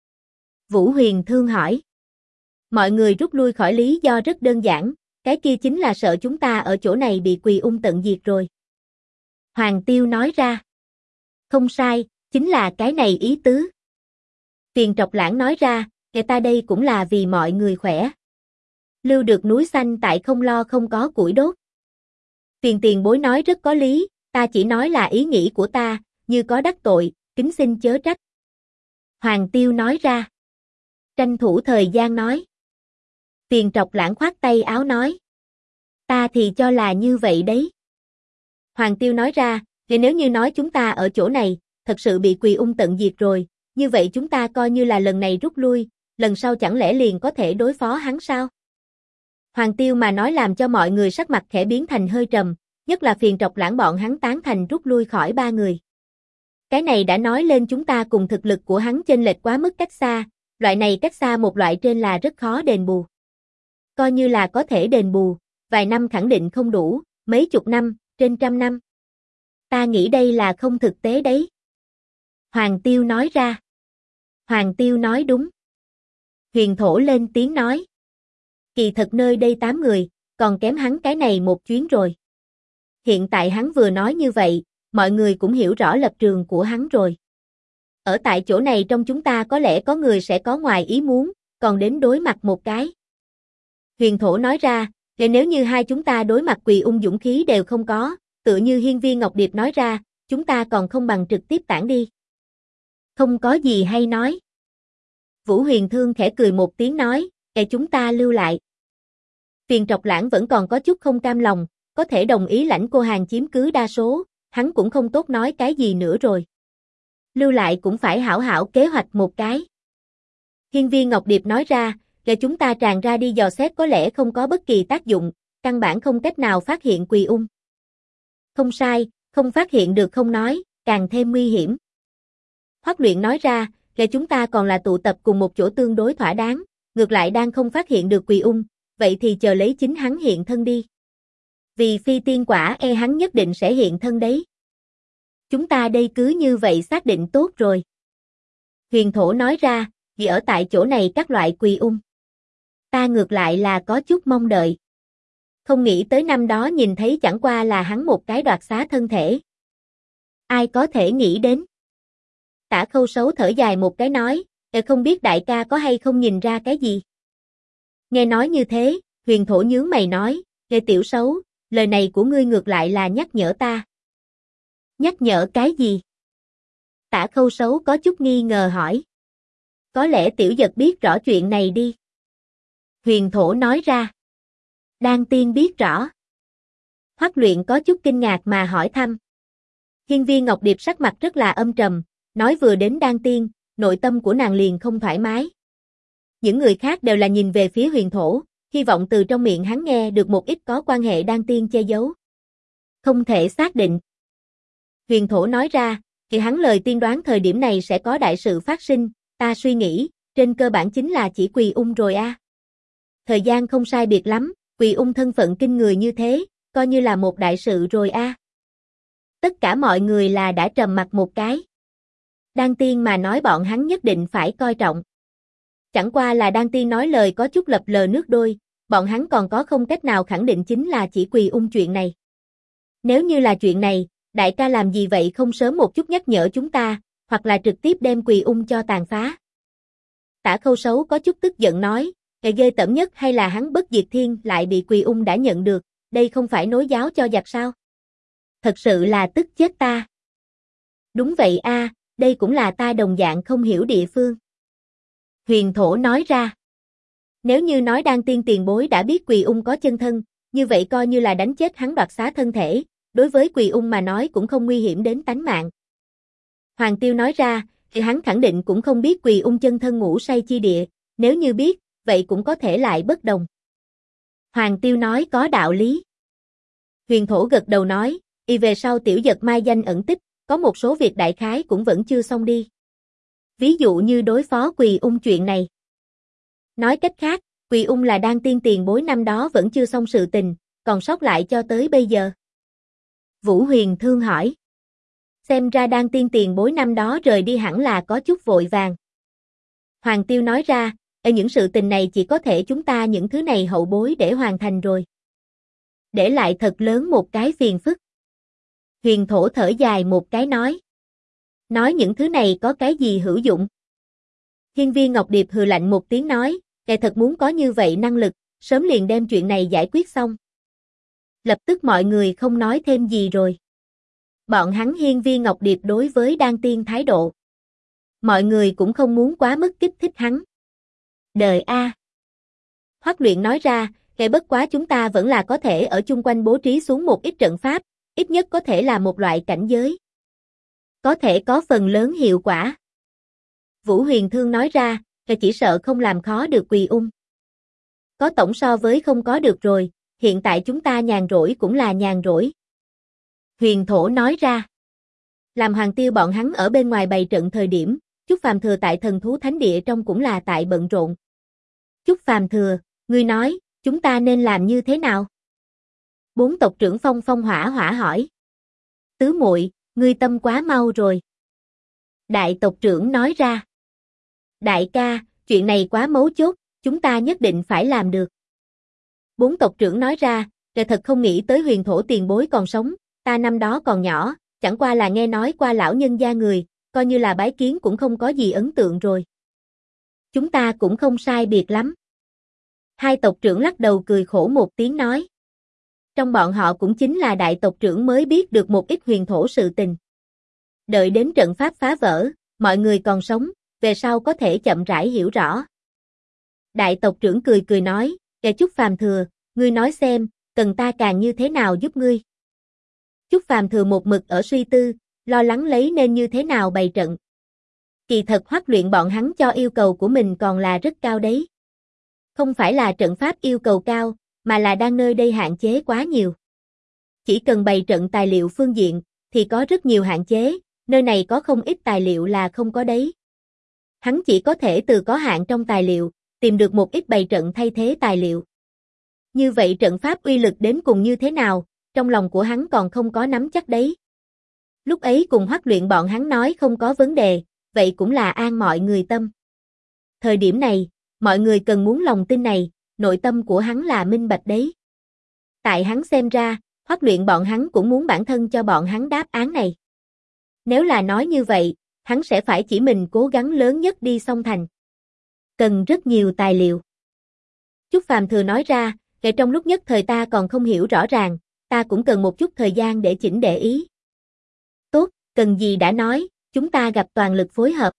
Vũ Huyền Thương hỏi. Mọi người rút lui khỏi lý do rất đơn giản, cái kia chính là sợ chúng ta ở chỗ này bị Quỳ Ung tận diệt rồi. Hoàng Tiêu nói ra. Không sai, chính là cái này ý tứ. Phiền Trọc Lãng nói ra, ta đây cũng là vì mọi người khỏe. Lưu được núi xanh tại không lo không có củi đốt. Phiền tiền bối nói rất có lý, ta chỉ nói là ý nghĩ của ta, như có đắc tội, kính xin chớ trách. Hoàng Tiêu nói ra. Tranh thủ thời gian nói. Phiền Trọc Lãng khoát tay áo nói. Ta thì cho là như vậy đấy. Hoàng Tiêu nói ra, nếu như nói chúng ta ở chỗ này, thật sự bị Quỳ Ung tận diệt rồi, như vậy chúng ta coi như là lần này rút lui, lần sau chẳng lẽ liền có thể đối phó hắn sao? Hoàng Tiêu mà nói làm cho mọi người sắc mặt khẽ biến thành hơi trầm, nhất là Phiền Trọc Lãng bọn hắn tán thành rút lui khỏi 3 người. Cái này đã nói lên chúng ta cùng thực lực của hắn chênh lệch quá mức cách xa, loại này cách xa một loại trên là rất khó đền bù. Coi như là có thể đền bù, vài năm khẳng định không đủ, mấy chục năm, trên trăm năm. Ta nghĩ đây là không thực tế đấy. Hoàng Tiêu nói ra. Hoàng Tiêu nói đúng. Huyền Thổ lên tiếng nói. Kỳ thật nơi đây 8 người, còn kém hắn cái này một chuyến rồi. Hiện tại hắn vừa nói như vậy, mọi người cũng hiểu rõ lập trường của hắn rồi. Ở tại chỗ này trong chúng ta có lẽ có người sẽ có ngoài ý muốn, còn đến đối mặt một cái. Huyền Thổ nói ra, nếu như hai chúng ta đối mặt Quỳ Ung dũng khí đều không có, tựa như Hiên Viên Ngọc Điệp nói ra, chúng ta còn không bằng trực tiếp tản đi. Không có gì hay nói. Vũ Huyền Thương khẽ cười một tiếng nói, chúng ta lưu lại. Phiền Trọc Lãng vẫn còn có chút không cam lòng, có thể đồng ý Lãnh Cô Hàn chiếm cứ đa số, hắn cũng không tốt nói cái gì nữa rồi. Lưu lại cũng phải hảo hảo kế hoạch một cái. Hiên Viên Ngọc Điệp nói ra, chúng ta tràn ra đi dò xét có lẽ không có bất kỳ tác dụng, căn bản không cách nào phát hiện Quỳ Ung. Không sai, không phát hiện được không nói, càng thêm nguy hiểm. Hoắc Luyện nói ra, kể chúng ta còn là tụ tập cùng một chỗ tương đối thỏa đáng, ngược lại đang không phát hiện được Quỳ Ung, vậy thì chờ lấy chính hắn hiện thân đi. Vì phi tiên quả hắn nhất định sẽ hiện thân đấy. Chúng ta đây cứ như vậy xác định tốt rồi. Huyền Thổ nói ra, vì ở tại chỗ này các loại Quỳ Ung. Ta ngược lại là có chút mong đợi. Không nghĩ tới năm đó nhìn thấy chẳng qua là hắn một cái đoạt xá thân thể. Ai có thể nghĩ đến. Tả Khâu Sấu thở dài một cái nói, không biết đại ca có hay không nhìn ra cái gì. Nghe nói như thế, Huyền Thổ nhướng mày nói, tiểu Sấu, lời này của ngươi ngược lại là nhắc nhở ta. Nhắc nhở cái gì? Tả Khâu Sấu có chút nghi ngờ hỏi. Có lẽ tiểu giật biết rõ chuyện này đi. Huyền Thổ nói ra. Đan Tiên biết rõ. Hoắc Luyện có chút kinh ngạc mà hỏi thăm. Hiên Viên Ngọc Điệp sắc mặt rất là âm trầm, nói vừa đến Đan Tiên, nội tâm của nàng liền không thoải mái. Những người khác đều là nhìn về phía Huyền Thổ, hy vọng từ trong miệng hắn nghe được một ít có quan hệ Đan Tiên che giấu. Không thể xác định. Huyền Thổ nói ra, thì hắn lời tiên đoán thời điểm này sẽ có đại sự phát sinh, ta suy nghĩ, trên cơ bản chính là chỉ Quỳ Ung rồi a. Thời gian không sai biệt lắm, Quỳ Ung thân phận kinh người như thế, coi như là một đại sự rồi a. Tất cả mọi người là đã trầm mặt một cái. Đan Tiên mà nói bọn hắn nhất định phải coi trọng. Chẳng qua là Đan Tiên nói lời có chút lập lờ nước đôi, bọn hắn còn có không cách nào khẳng định chính là chỉ Quỳ Ung chuyện này. Nếu như là chuyện này, đại ca làm gì vậy không sớm một chút nhắc nhở chúng ta, hoặc là trực tiếp đem Quỳ Ung cho tàn phá. Tả Khâu Sấu có chút tức giận nói, ghê tởm nhất hay là hắn Bất Diệt Thiên lại bị Quỳ Ung đã nhận được, đây không phải nối giáo cho giặc sao? Thật sự là tức chết ta. Đúng vậy a, đây cũng là ta đồng dạng không hiểu địa phương. Huyền Thổ nói ra. Nếu như nói Đan Tiên tiền bối đã biết Quỳ Ung có chân thân, như vậy coi như là đánh chết hắn đoạt xá thân thể, đối với Quỳ Ung mà nói cũng không nguy hiểm đến tánh mạng. Hoàng Tiêu nói ra, thì hắn khẳng định cũng không biết Quỳ Ung chân thân ngủ say chi địa, nếu như biết, vậy cũng có thể lại bất đồng. Hoàng Tiêu nói có đạo lý. Huyền Thổ gật đầu nói, về sau tiểu giật mai danh ẩn tích, có một số việc đại khái cũng vẫn chưa xong đi. Ví dụ như đối phó Quỳ Ung chuyện này. Nói cách khác, Quỳ Ung là Đan Tiên tiền bối năm đó vẫn chưa xong sự tình, còn sót lại cho tới bây giờ. Vũ Huyền Thương hỏi. Xem ra Đan Tiên tiền bối năm đó rời đi hẳn là có chút vội vàng. Hoàng Tiêu nói ra, những sự tình này chỉ có thể chúng ta những thứ này hậu bối để hoàn thành rồi. Để lại thật lớn một cái phiền phức. Huyền Thổ thở dài một cái nói. Nói những thứ này có cái gì hữu dụng? Hiên Viên Ngọc Điệp hừ lạnh một tiếng nói, thật muốn có như vậy năng lực, sớm liền đem chuyện này giải quyết xong. Lập tức mọi người không nói thêm gì rồi. Bọn hắn Hiên Viên Ngọc Điệp đối với Đan Tiên thái độ. Mọi người cũng không muốn quá mức kích thích hắn. Đời a. Hoắc Luyện nói ra, bất quá chúng ta vẫn là có thể ở chung quanh bố trí xuống một ít trận pháp, ít nhất có thể là một loại cảnh giới. Có thể có phần lớn hiệu quả. Vũ Huyền Thương nói ra, chỉ sợ không làm khó được Quỳ Ung. Có tổng so với không có được rồi, hiện tại chúng ta nhàn rỗi cũng là nhàn rỗi. Huyền Thổ nói ra. Làm Hoàng Tiêu bọn hắn ở bên ngoài bày trận thời điểm, Chúc Phàm Thừa tại Thần Thú Thánh Địa trong cũng là tại bận rộn. Chúc Phàm Thừa, ngươi nói, chúng ta nên làm như thế nào? Bốn tộc trưởng Phong Phong Hỏa Hỏa hỏi. Tứ muội, ngươi tâm quá mau rồi. Đại tộc trưởng nói ra. Đại ca, chuyện này quá mấu chốt, chúng ta nhất định phải làm được. Bốn tộc trưởng nói ra, thật không nghĩ tới Huyền Thổ tiền bối còn sống, ta năm đó còn nhỏ, chẳng qua là nghe nói qua lão nhân gia người, coi như là bái kiến cũng không có gì ấn tượng rồi. Chúng ta cũng không sai biệt lắm. Hai tộc trưởng lắc đầu cười khổ một tiếng nói. Trong bọn họ cũng chính là đại tộc trưởng mới biết được một ít Huyền Thổ sự tình. Đợi đến trận pháp phá vỡ, mọi người còn sống, về sau có thể chậm rãi hiểu rõ. Đại tộc trưởng cười cười nói, Chúc Phàm Thừa, ngươi nói xem, cần ta càng như thế nào giúp ngươi. Chúc Phàm Thừa một mực ở suy tư, lo lắng lấy nên như thế nào bày trận. Kỳ thật Hoắc Luyện bọn hắn cho yêu cầu của mình còn là rất cao đấy. Không phải là trận pháp yêu cầu cao, mà là đang nơi đây hạn chế quá nhiều. Chỉ cần bày trận tài liệu phương diện, thì có rất nhiều hạn chế, nơi này có không ít tài liệu là không có đấy. Hắn chỉ có thể từ có hạn trong tài liệu, tìm được một ít bày trận thay thế tài liệu. Như vậy trận pháp uy lực đến cùng như thế nào, trong lòng của hắn còn không có nắm chắc đấy. Lúc ấy cùng Hoắc Luyện bọn hắn nói không có vấn đề, vậy cũng là an mọi người tâm. Thời điểm này, mọi người cần muốn lòng tin này, nội tâm của hắn là minh bạch đấy. Tại hắn xem ra, Hoắc Luyện bọn hắn cũng muốn bản thân cho bọn hắn đáp án này. Nếu là nói như vậy, hắn sẽ phải chỉ mình cố gắng lớn nhất đi song thành. Cần rất nhiều tài liệu. Chúc Phàm Thừa nói ra, kể trong lúc nhất thời ta còn không hiểu rõ ràng, ta cũng cần một chút thời gian để chỉnh để ý. Tốt, cần gì đã nói, chúng ta gặp toàn lực phối hợp.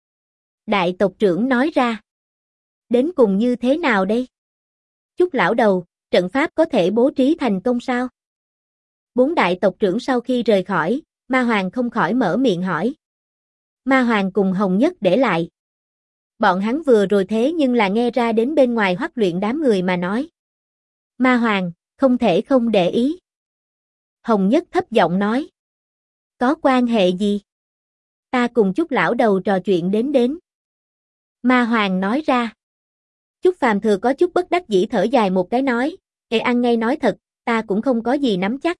Đại tộc trưởng nói ra. Đến cùng như thế nào đây? Chúc lão đầu, trận pháp có thể bố trí thành công sao? Bốn đại tộc trưởng sau khi rời khỏi, Ma Hoàng không khỏi mở miệng hỏi. Ma Hoàng cùng Hồng Nhất để lại. Bọn hắn vừa rồi thế nhưng là nghe ra đến bên ngoài Hoắc Luyện đám người mà nói. Ma Hoàng, không thể không để ý. Hồng Nhất thấp giọng nói. Có quan hệ gì? Ta cùng Chúc lão đầu trò chuyện đến. Ma Hoàng nói ra. Chúc Phàm Thừa có chút bất đắc dĩ thở dài một cái nói. Ê ăn ngay nói thật, ta cũng không có gì nắm chắc.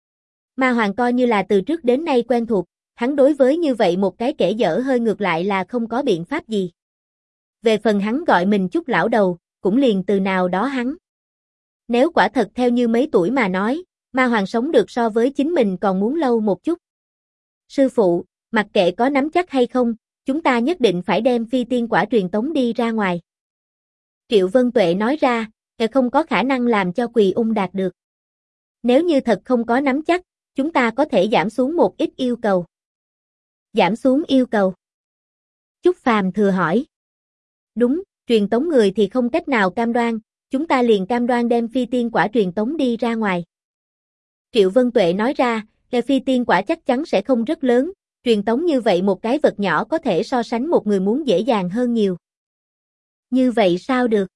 Ma Hoàng coi như là từ trước đến nay quen thuộc, hắn đối với như vậy một cái kẻ dở hơi ngược lại là không có biện pháp gì. Về phần hắn gọi mình Chúc lão đầu, cũng liền từ nào đó hắn. Nếu quả thật theo như mấy tuổi mà nói, Ma Hoàng sống được so với chính mình còn muốn lâu một chút. Sư phụ, mặc kệ có nắm chắc hay không, chúng ta nhất định phải đem phi tiên quả truyền tống đi ra ngoài. Triệu Vân Tuệ nói ra, không có khả năng làm cho Quỳ Ung đạt được. Nếu như thật không có nắm chắc, chúng ta có thể giảm xuống một ít yêu cầu. Giảm xuống yêu cầu. Chúc Phàm Thừa hỏi. Đúng, truyền tống người thì không cách nào cam đoan, chúng ta liền cam đoan đem phi tiên quả truyền tống đi ra ngoài. Triệu Vân Tuệ nói ra, phi tiên quả chắc chắn sẽ không rất lớn, truyền tống như vậy một cái vật nhỏ có thể so sánh một người muốn dễ dàng hơn nhiều. Như vậy sao được?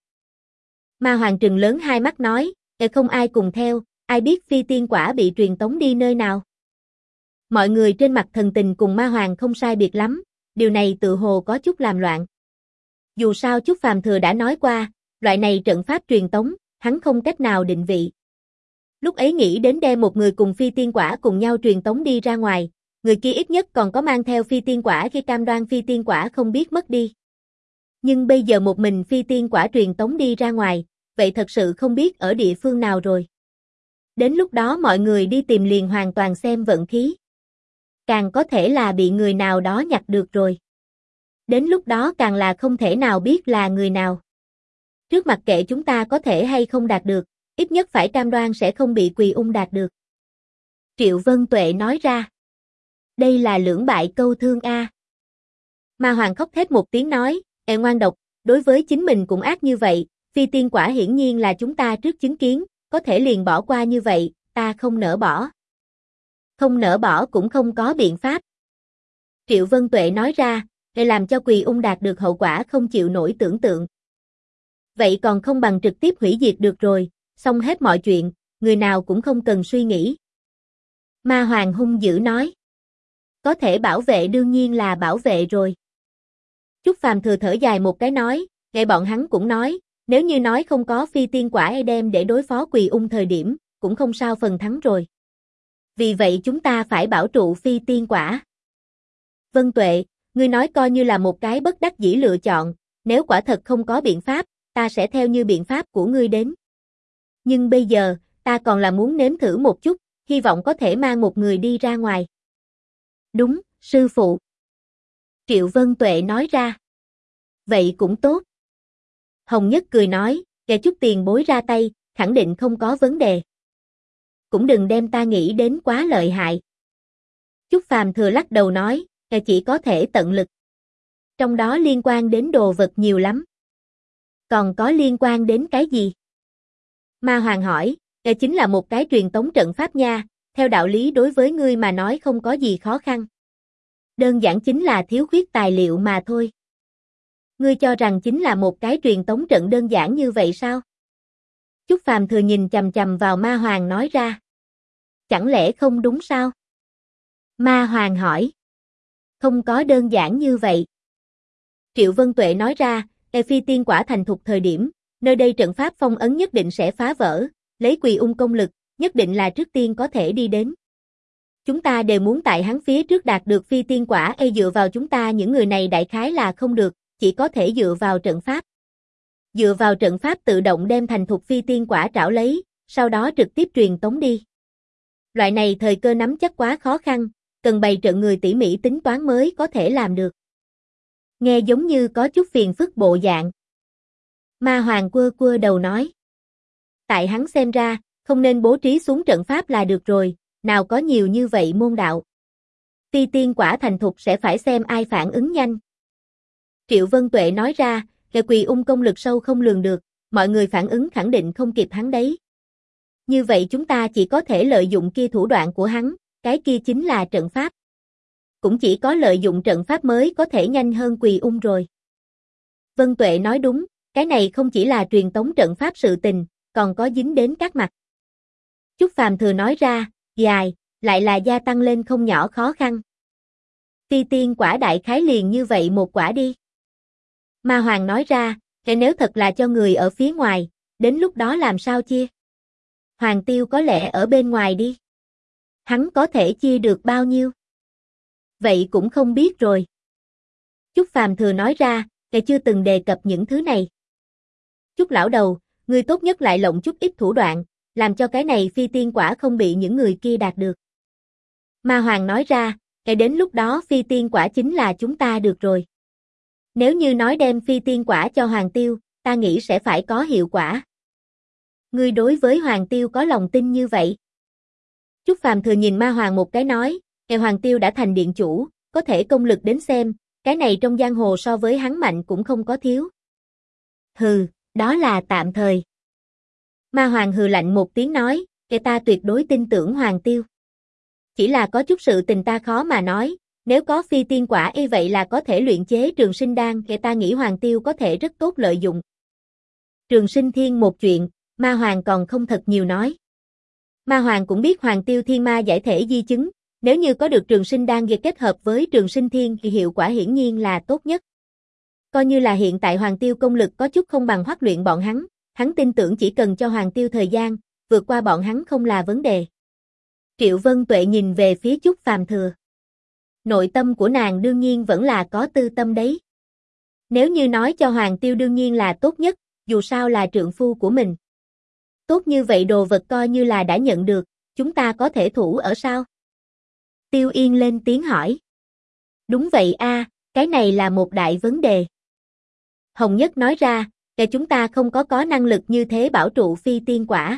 Ma Hoàng trừng lớn hai mắt nói, không ai cùng theo, ai biết phi tiên quả bị truyền tống đi nơi nào. Mọi người trên mặt thần tình cùng Ma Hoàng không sai biệt lắm, điều này tự hồ có chút làm loạn. Dù sao Chúc Phàm Thừa đã nói qua, loại này trận pháp truyền tống, hắn không cách nào định vị. Lúc ấy nghĩ đến đem một người cùng phi tiên quả cùng nhau truyền tống đi ra ngoài, người kia ít nhất còn có mang theo phi tiên quả khi cam đoan phi tiên quả không biết mất đi. Nhưng bây giờ một mình phi tiên quả truyền tống đi ra ngoài, vậy thật sự không biết ở địa phương nào rồi. Đến lúc đó mọi người đi tìm liền hoàn toàn xem vận khí. Càng có thể là bị người nào đó nhặt được rồi. Đến lúc đó càng là không thể nào biết là người nào. Trước mặt kệ chúng ta có thể hay không đạt được, ít nhất phải cam đoan sẽ không bị Quỳ Ung đạt được. Triệu Vân Tuệ nói ra. Đây là lưỡng bại câu thương a. Ma Hoàng khóc thét một tiếng nói, ngoan độc, đối với chính mình cũng ác như vậy, phi tiên quả hiển nhiên là chúng ta trước chứng kiến, có thể liền bỏ qua như vậy, ta không nỡ bỏ. Không nỡ bỏ cũng không có biện pháp. Triệu Vân Tuệ nói ra, để làm cho Quỳ Ung đạt được hậu quả không chịu nổi tưởng tượng. Vậy còn không bằng trực tiếp hủy diệt được rồi, xong hết mọi chuyện, người nào cũng không cần suy nghĩ. Ma Hoàng hung dữ nói. Có thể bảo vệ đương nhiên là bảo vệ rồi. Chúc Phàm Thừa thở dài một cái nói, ngay bọn hắn cũng nói, nếu như nói không có phi tiên quả đem để đối phó Quỳ Ung thời điểm, cũng không sao phần thắng rồi. Vì vậy chúng ta phải bảo trụ phi tiên quả. Vân Tuệ, ngươi nói coi như là một cái bất đắc dĩ lựa chọn, nếu quả thật không có biện pháp, ta sẽ theo như biện pháp của ngươi đến. Nhưng bây giờ, ta còn là muốn nếm thử một chút, hy vọng có thể mang một người đi ra ngoài. Đúng, sư phụ. Triệu Vân Tuệ nói ra. Vậy cũng tốt. Hồng Nhất cười nói, kẻ chút tiền bối ra tay, khẳng định không có vấn đề. Cũng đừng đem ta nghĩ đến quá lợi hại. Chúc Phàm Thừa lắc đầu nói, kẻ chỉ có thể tận lực. Trong đó liên quan đến đồ vật nhiều lắm. Còn có liên quan đến cái gì? Ma Hoàng hỏi, kẻ chính là một cái truyền tống trận pháp nha, theo đạo lý đối với ngươi mà nói không có gì khó khăn. Đơn giản chính là thiếu khuyết tài liệu mà thôi. Ngươi cho rằng chính là một cái truyền tống trận đơn giản như vậy sao? Chúc Phàm Thừa nhìn chằm chằm vào Ma Hoàng nói ra. Chẳng lẽ không đúng sao? Ma Hoàng hỏi. Không có đơn giản như vậy. Triệu Vân Tuệ nói ra, phi tiên quả thành thục thời điểm, nơi đây trận pháp phong ấn nhất định sẽ phá vỡ, lấy Quỳ Ung công lực, nhất định là trước tiên có thể đi đến. Chúng ta đều muốn tại hắn phía trước đạt được phi tiên quả, dựa vào chúng ta những người này đại khái là không được, chỉ có thể dựa vào trận pháp. Dựa vào trận pháp tự động đem thành thục phi tiên quả trảo lấy, sau đó trực tiếp truyền tống đi. Loại này thời cơ nắm chắc quá khó khăn, cần bày trận người tỉ mỉ tính toán mới có thể làm được. Nghe giống như có chút phiền phức bộ dạng. Ma Hoàng quơ quơ đầu nói. Tại hắn xem ra, không nên bố trí xuống trận pháp là được rồi, nào có nhiều như vậy môn đạo. Phi tiên quả thành thục sẽ phải xem ai phản ứng nhanh. Triệu Vân Tuệ nói ra, Quỳ Ung công lực sâu không lường được, mọi người phản ứng khẳng định không kịp hắn đấy. Như vậy chúng ta chỉ có thể lợi dụng kia thủ đoạn của hắn, cái kia chính là trận pháp. Cũng chỉ có lợi dụng trận pháp mới có thể nhanh hơn Quỳ Ung rồi. Vân Tuệ nói đúng, cái này không chỉ là truyền tống trận pháp sự tình, còn có dính đến các mặt. Chúc Phàm Thừa nói ra, dài, lại là gia tăng lên không nhỏ khó khăn. Phi tiên quả đại khái liền như vậy một quả đi. Ma Hoàng nói ra, nếu thật là cho người ở phía ngoài, đến lúc đó làm sao chia? Hoàng Tiêu có lẽ ở bên ngoài đi. Hắn có thể chia được bao nhiêu? Vậy cũng không biết rồi. Chúc Phàm Thừa nói ra, chưa từng đề cập những thứ này. Chúc lão đầu, ngươi tốt nhất lại lộng chút ít thủ đoạn, làm cho cái này phi tiên quả không bị những người kia đạt được. Ma Hoàng nói ra, đến lúc đó phi tiên quả chính là chúng ta được rồi. Nếu như nói đem phi tiên quả cho Hoàng Tiêu, ta nghĩ sẽ phải có hiệu quả. Ngươi đối với Hoàng Tiêu có lòng tin như vậy? Chúc Phàm Thừa nhìn Ma Hoàng một cái nói, Hoàng Tiêu đã thành điện chủ, có thể công lực đến xem, cái này trong giang hồ so với hắn mạnh cũng không có thiếu. Hừ, đó là tạm thời. Ma Hoàng hừ lạnh một tiếng nói, ta tuyệt đối tin tưởng Hoàng Tiêu. Chỉ là có chút sự tình ta khó mà nói, nếu có phi tiên quả vậy là có thể luyện chế trường sinh đan, ta nghĩ Hoàng Tiêu có thể rất tốt lợi dụng. Trường sinh thiên một chuyện, Ma Hoàng còn không thật nhiều nói. Ma Hoàng cũng biết Hoàng Tiêu thiên ma giải thể di chứng, nếu như có được trường sinh đan kết hợp với trường sinh thiên thì hiệu quả hiển nhiên là tốt nhất. Coi như là hiện tại Hoàng Tiêu công lực có chút không bằng Hoắc Luyện bọn hắn tin tưởng chỉ cần cho Hoàng Tiêu thời gian, vượt qua bọn hắn không là vấn đề. Triệu Vân Tuệ nhìn về phía Chúc Phàm Thừa. Nội tâm của nàng đương nhiên vẫn là có tư tâm đấy. Nếu như nói cho Hoàng Tiêu đương nhiên là tốt nhất, dù sao là trượng phu của mình. Tốt như vậy đồ vật coi như là đã nhận được, chúng ta có thể thủ ở sao? Tiêu Yên lên tiếng hỏi. Đúng vậy a, cái này là một đại vấn đề. Hồng Nhất nói ra, chúng ta không có năng lực như thế bảo trụ phi tiên quả.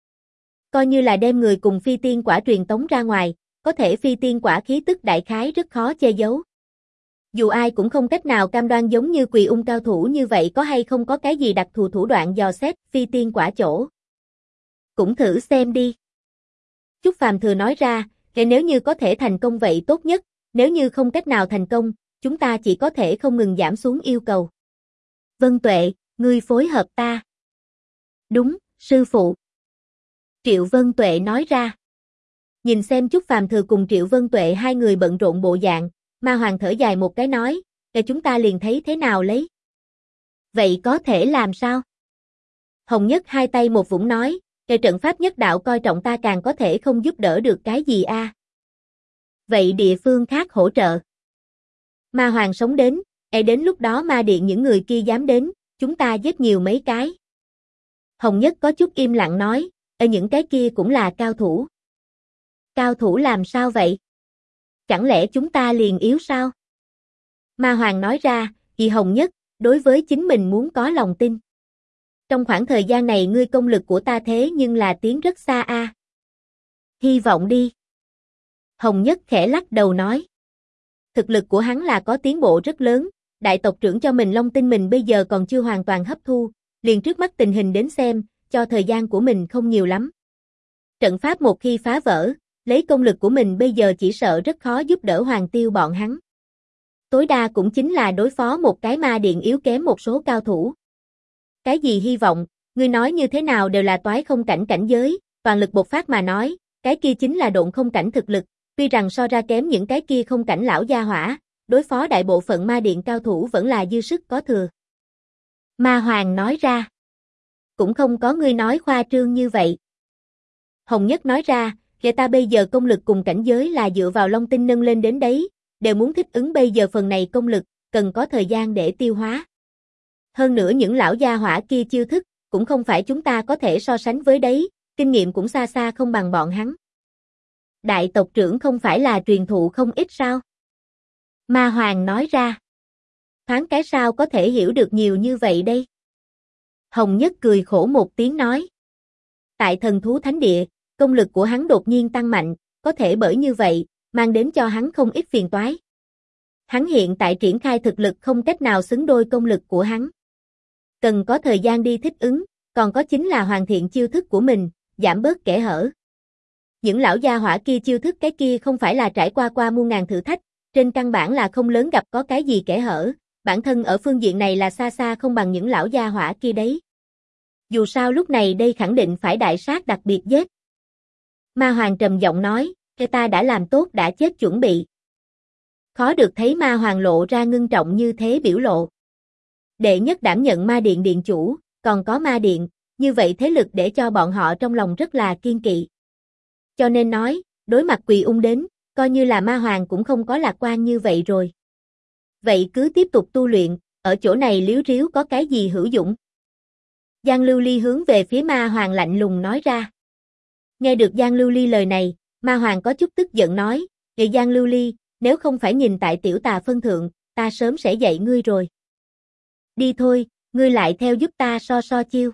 Coi như là đem người cùng phi tiên quả truyền tống ra ngoài, có thể phi tiên quả khí tức đại khái rất khó che giấu. Dù ai cũng không cách nào cam đoan giống như Quỳ Ung cao thủ như vậy có hay không có cái gì đặc thù thủ đoạn dò xét phi tiên quả chỗ. Cũng thử xem đi. Chúc Phàm Thừa nói ra, nếu như có thể thành công vậy tốt nhất, nếu như không cách nào thành công, chúng ta chỉ có thể không ngừng giảm xuống yêu cầu. Vân Tuệ, ngươi phối hợp ta. Đúng, sư phụ. Triệu Vân Tuệ nói ra. Nhìn xem Chúc Phàm Thừa cùng Triệu Vân Tuệ hai người bận rộn bộ dạng, Ma Hoàng thở dài một cái nói, chúng ta liền thấy thế nào lấy. Vậy có thể làm sao? Hồng Nhất hai tay một vũng nói, trận pháp nhất đạo coi trọng ta càng có thể không giúp đỡ được cái gì a. Vậy địa phương khác hỗ trợ. Ma Hoàng sống đến, đến lúc đó ma điện những người kia dám đến, chúng ta giết nhiều mấy cái. Hồng Nhất có chút im lặng nói, những cái kia cũng là cao thủ. Cao thủ làm sao vậy? Chẳng lẽ chúng ta liền yếu sao? Ma Hoàng nói ra, vì Hồng Nhất, đối với chính mình muốn có lòng tin. Trong khoảng thời gian này ngươi công lực của ta thế nhưng là tiến rất xa a. Hy vọng đi. Hồng Nhất khẽ lắc đầu nói. Thực lực của hắn là có tiến bộ rất lớn, đại tộc trưởng cho mình Long Tinh mình bây giờ còn chưa hoàn toàn hấp thu, liền trước mắt tình hình đến xem, cho thời gian của mình không nhiều lắm. Trận pháp một khi phá vỡ, lấy công lực của mình bây giờ chỉ sợ rất khó giúp đỡ Hoàng Tiêu bọn hắn. Tối đa cũng chính là đối phó một cái ma điện yếu kém một số cao thủ. Cái gì hy vọng, ngươi nói như thế nào đều là toái không cảnh cảnh giới, toàn lực bộc phát mà nói, cái kia chính là độn không cảnh thực lực, tuy rằng so ra kém những cái kia không cảnh lão gia hỏa, đối phó đại bộ phận ma điện cao thủ vẫn là dư sức có thừa. Ma Hoàng nói ra. Cũng không có ngươi nói khoa trương như vậy. Hồng Nhất nói ra, kể ta bây giờ công lực cùng cảnh giới là dựa vào Long Tinh nâng lên đến đấy, đều muốn thích ứng bây giờ phần này công lực, cần có thời gian để tiêu hóa. Hơn nữa những lão gia hỏa kia chiêu thức, cũng không phải chúng ta có thể so sánh với đấy, kinh nghiệm cũng xa xa không bằng bọn hắn. Đại tộc trưởng không phải là truyền thụ không ít sao? Ma Hoàng nói ra. Thoáng cái sao có thể hiểu được nhiều như vậy đây? Hồng Nhất cười khổ một tiếng nói. Tại thần thú thánh địa, công lực của hắn đột nhiên tăng mạnh, có thể bởi như vậy, mang đến cho hắn không ít phiền toái. Hắn hiện tại triển khai thực lực không cách nào xứng đôi công lực của hắn. Cần có thời gian đi thích ứng, còn có chính là hoàn thiện chiêu thức của mình, giảm bớt kẽ hở. Những lão gia hỏa kia chiêu thức cái kia không phải là trải qua muôn ngàn thử thách, trên căn bản là không lớn gặp có cái gì kẽ hở, bản thân ở phương diện này là xa xa không bằng những lão gia hỏa kia đấy. Dù sao lúc này đây khẳng định phải đại sát đặc biệt giết. Ma Hoàng trầm giọng nói, ta đã làm tốt đã chết chuẩn bị. Khó được thấy Ma Hoàng lộ ra ngưng trọng như thế biểu lộ. Đệ nhất đảm nhận ma điện điện chủ, còn có ma điện, như vậy thế lực để cho bọn họ trong lòng rất là kiên kỵ. Cho nên nói, đối mặt Quỳ Ung đến, coi như là Ma Hoàng cũng không có lạc quan như vậy rồi. Vậy cứ tiếp tục tu luyện, ở chỗ này liếu riếu có cái gì hữu dụng? Giang Lưu Ly hướng về phía Ma Hoàng lạnh lùng nói ra. Nghe được Giang Lưu Ly lời này, Ma Hoàng có chút tức giận nói, "Vậy Giang Lưu Ly, nếu không phải nhìn tại tiểu tà phân thượng, ta sớm sẽ dạy ngươi rồi. Đi thôi, ngươi lại theo giúp ta so chiêu."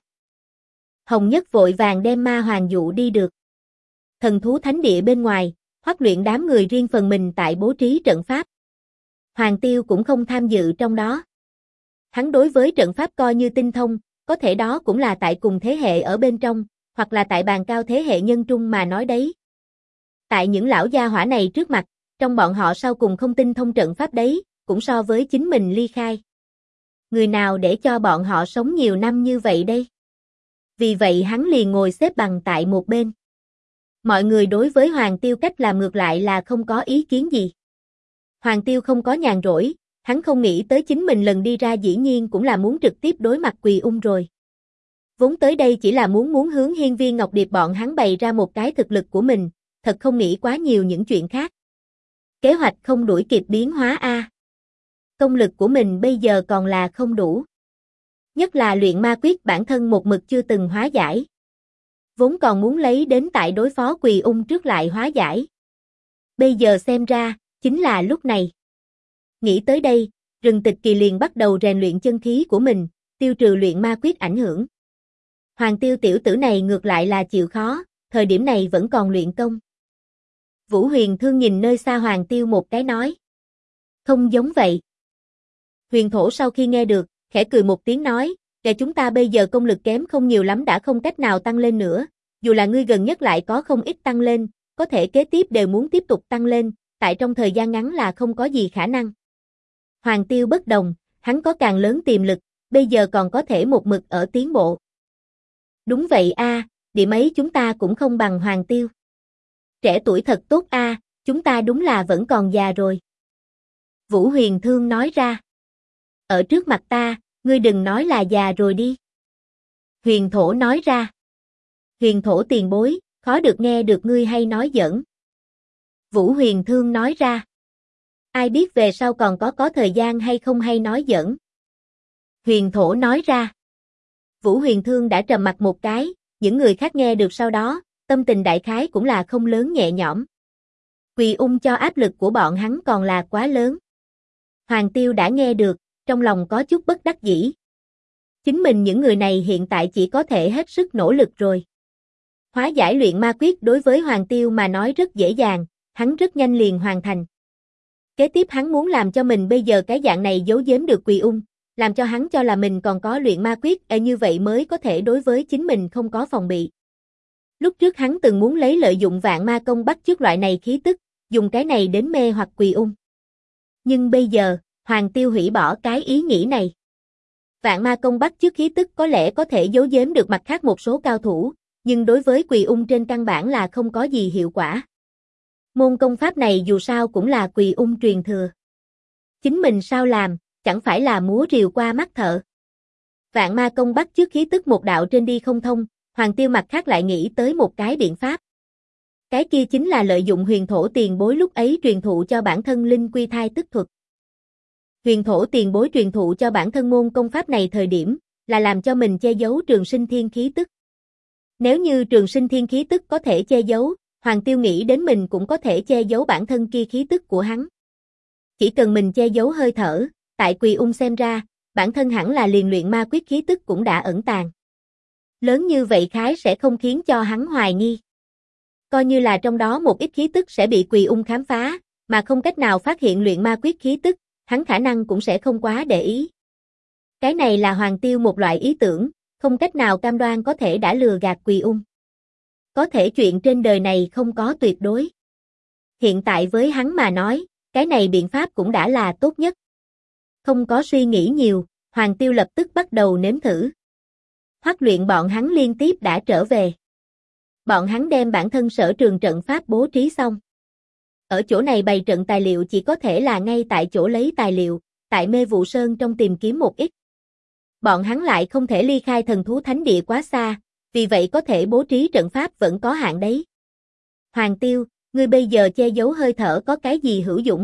Hồng Nhất vội vàng đem Ma Hoàng dụ đi được. Thần thú thánh địa bên ngoài, Hoắc Luyện đám người riêng phần mình tại bố trí trận pháp. Hoàng Tiêu cũng không tham dự trong đó. Hắn đối với trận pháp coi như tinh thông, có thể đó cũng là tại cùng thế hệ ở bên trong, hoặc là tại bàn cao thế hệ nhân trung mà nói đấy. Tại những lão gia hỏa này trước mặt, trong bọn họ sau cùng không tinh thông trận pháp đấy, cũng so với chính mình ly khai. Người nào để cho bọn họ sống nhiều năm như vậy đây? Vì vậy hắn liền ngồi xếp bằng tại một bên. Mọi người đối với Hoàng Tiêu cách làm ngược lại là không có ý kiến gì. Hoàng Tiêu không có nhàn rỗi, hắn không nghĩ tới chính mình lần đi ra dĩ nhiên cũng là muốn trực tiếp đối mặt Quỳ Ung rồi. Vốn tới đây chỉ là muốn hướng Hiên Viên Ngọc Điệp bọn hắn bày ra một cái thực lực của mình, thật không nghĩ quá nhiều những chuyện khác. Kế hoạch không đuổi kịp biến hóa a. Công lực của mình bây giờ còn là không đủ. Nhất là luyện ma quyết bản thân một mực chưa từng hóa giải. Vốn còn muốn lấy đến tại đối phó Quỳ Ung trước lại hóa giải. Bây giờ xem ra, chính là lúc này. Nghĩ tới đây, Rừng Tịch Kỳ liền bắt đầu rèn luyện chân khí của mình, tiêu trừ luyện ma quyết ảnh hưởng. Hoàng Tiêu tiểu tử này ngược lại là chịu khó, thời điểm này vẫn còn luyện công. Vũ Huyền Thương nhìn nơi xa Hoàng Tiêu một cái nói. Không giống vậy. Huyền Thổ sau khi nghe được, khẽ cười một tiếng nói, kẻ chúng ta bây giờ công lực kém không nhiều lắm đã không cách nào tăng lên nữa, dù là ngươi gần nhất lại có không ít tăng lên, có thể kế tiếp đều muốn tiếp tục tăng lên, tại trong thời gian ngắn là không có gì khả năng. Hoàng Tiêu bất đồng, hắn có càng lớn tiềm lực, bây giờ còn có thể một mực ở tiến bộ. Đúng vậy a, điểm ấy chúng ta cũng không bằng Hoàng Tiêu. Trẻ tuổi thật tốt a, chúng ta đúng là vẫn còn già rồi. Vũ Huyền Thương nói ra. Ở trước mặt ta, ngươi đừng nói là già rồi đi. Huyền Thổ nói ra. Huyền Thổ tiền bối, khó được nghe được ngươi hay nói giỡn. Vũ Huyền Thương nói ra. Ai biết về sau còn có thời gian hay không hay nói giỡn. Huyền Thổ nói ra. Vũ Huyền Thương đã trầm mặt một cái, những người khác nghe được sau đó, tâm tình đại khái cũng là không lớn nhẹ nhõm. Quỳ Ung cho áp lực của bọn hắn còn là quá lớn. Hoàng Tiêu đã nghe được, trong lòng có chút bất đắc dĩ. Chính mình những người này hiện tại chỉ có thể hết sức nỗ lực rồi. Hóa giải luyện ma quyết đối với Hoàng Tiêu mà nói rất dễ dàng, hắn rất nhanh liền hoàn thành. Kế tiếp hắn muốn làm cho mình bây giờ cái dạng này giấu giếm được Quỳ Ung, làm cho hắn cho là mình còn có luyện ma quyết, như vậy mới có thể đối với chính mình không có phòng bị. Lúc trước hắn từng muốn lấy lợi dụng vạn ma công bắt chước loại này khí tức, dùng cái này đến mê hoặc Quỳ Ung. Nhưng bây giờ, Hoàng Tiêu hủy bỏ cái ý nghĩ này. Vạn ma công bắt chước khí tức có lẽ có thể giấu giếm được mặt khác một số cao thủ, nhưng đối với Quỳ Ung trên căn bản là không có gì hiệu quả. Môn công pháp này dù sao cũng là Quỳ Ung truyền thừa. Chính mình sao làm, chẳng phải là múa rìu qua mắt thợ. Vạn ma công bắt chước khí tức một đạo trên đi không thông, Hoàng Tiêu mặt khác lại nghĩ tới một cái biện pháp. Cái kia chính là lợi dụng huyền thổ tiền bối lúc ấy truyền thụ cho bản thân linh quy thai tức thuật. Huyền thổ tiền bối truyền thụ cho bản thân môn công pháp này thời điểm, là làm cho mình che giấu trường sinh thiên khí tức. Nếu như trường sinh thiên khí tức có thể che giấu, Hoàng Tiêu nghĩ đến mình cũng có thể che giấu bản thân kia khí tức của hắn. Chỉ cần mình che giấu hơi thở, tại Quỳ Ung xem ra, bản thân hẳn là liền luyện ma quyết khí tức cũng đã ẩn tàng. Lớn như vậy khái sẽ không khiến cho hắn hoài nghi. Coi như là trong đó một ít khí tức sẽ bị Quỳ Ung khám phá, mà không cách nào phát hiện luyện ma quyết khí tức, hắn khả năng cũng sẽ không quá để ý. Cái này là Hoàng Tiêu một loại ý tưởng, không cách nào cam đoan có thể đã lừa gạt Quỳ Ung. Có thể chuyện trên đời này không có tuyệt đối. Hiện tại với hắn mà nói, cái này biện pháp cũng đã là tốt nhất. Không có suy nghĩ nhiều, Hoàng Tiêu lập tức bắt đầu nếm thử. Hoắc luyện bọn hắn liên tiếp đã trở về. Bọn hắn đem bản thân sở trường trận pháp bố trí xong. Ở chỗ này bày trận tài liệu chỉ có thể là ngay tại chỗ lấy tài liệu, tại Mê Vụ Sơn trong tìm kiếm một ít. Bọn hắn lại không thể ly khai thần thú thánh địa quá xa, vì vậy có thể bố trí trận pháp vẫn có hạn đấy. Hoàng Tiêu, ngươi bây giờ che giấu hơi thở có cái gì hữu dụng?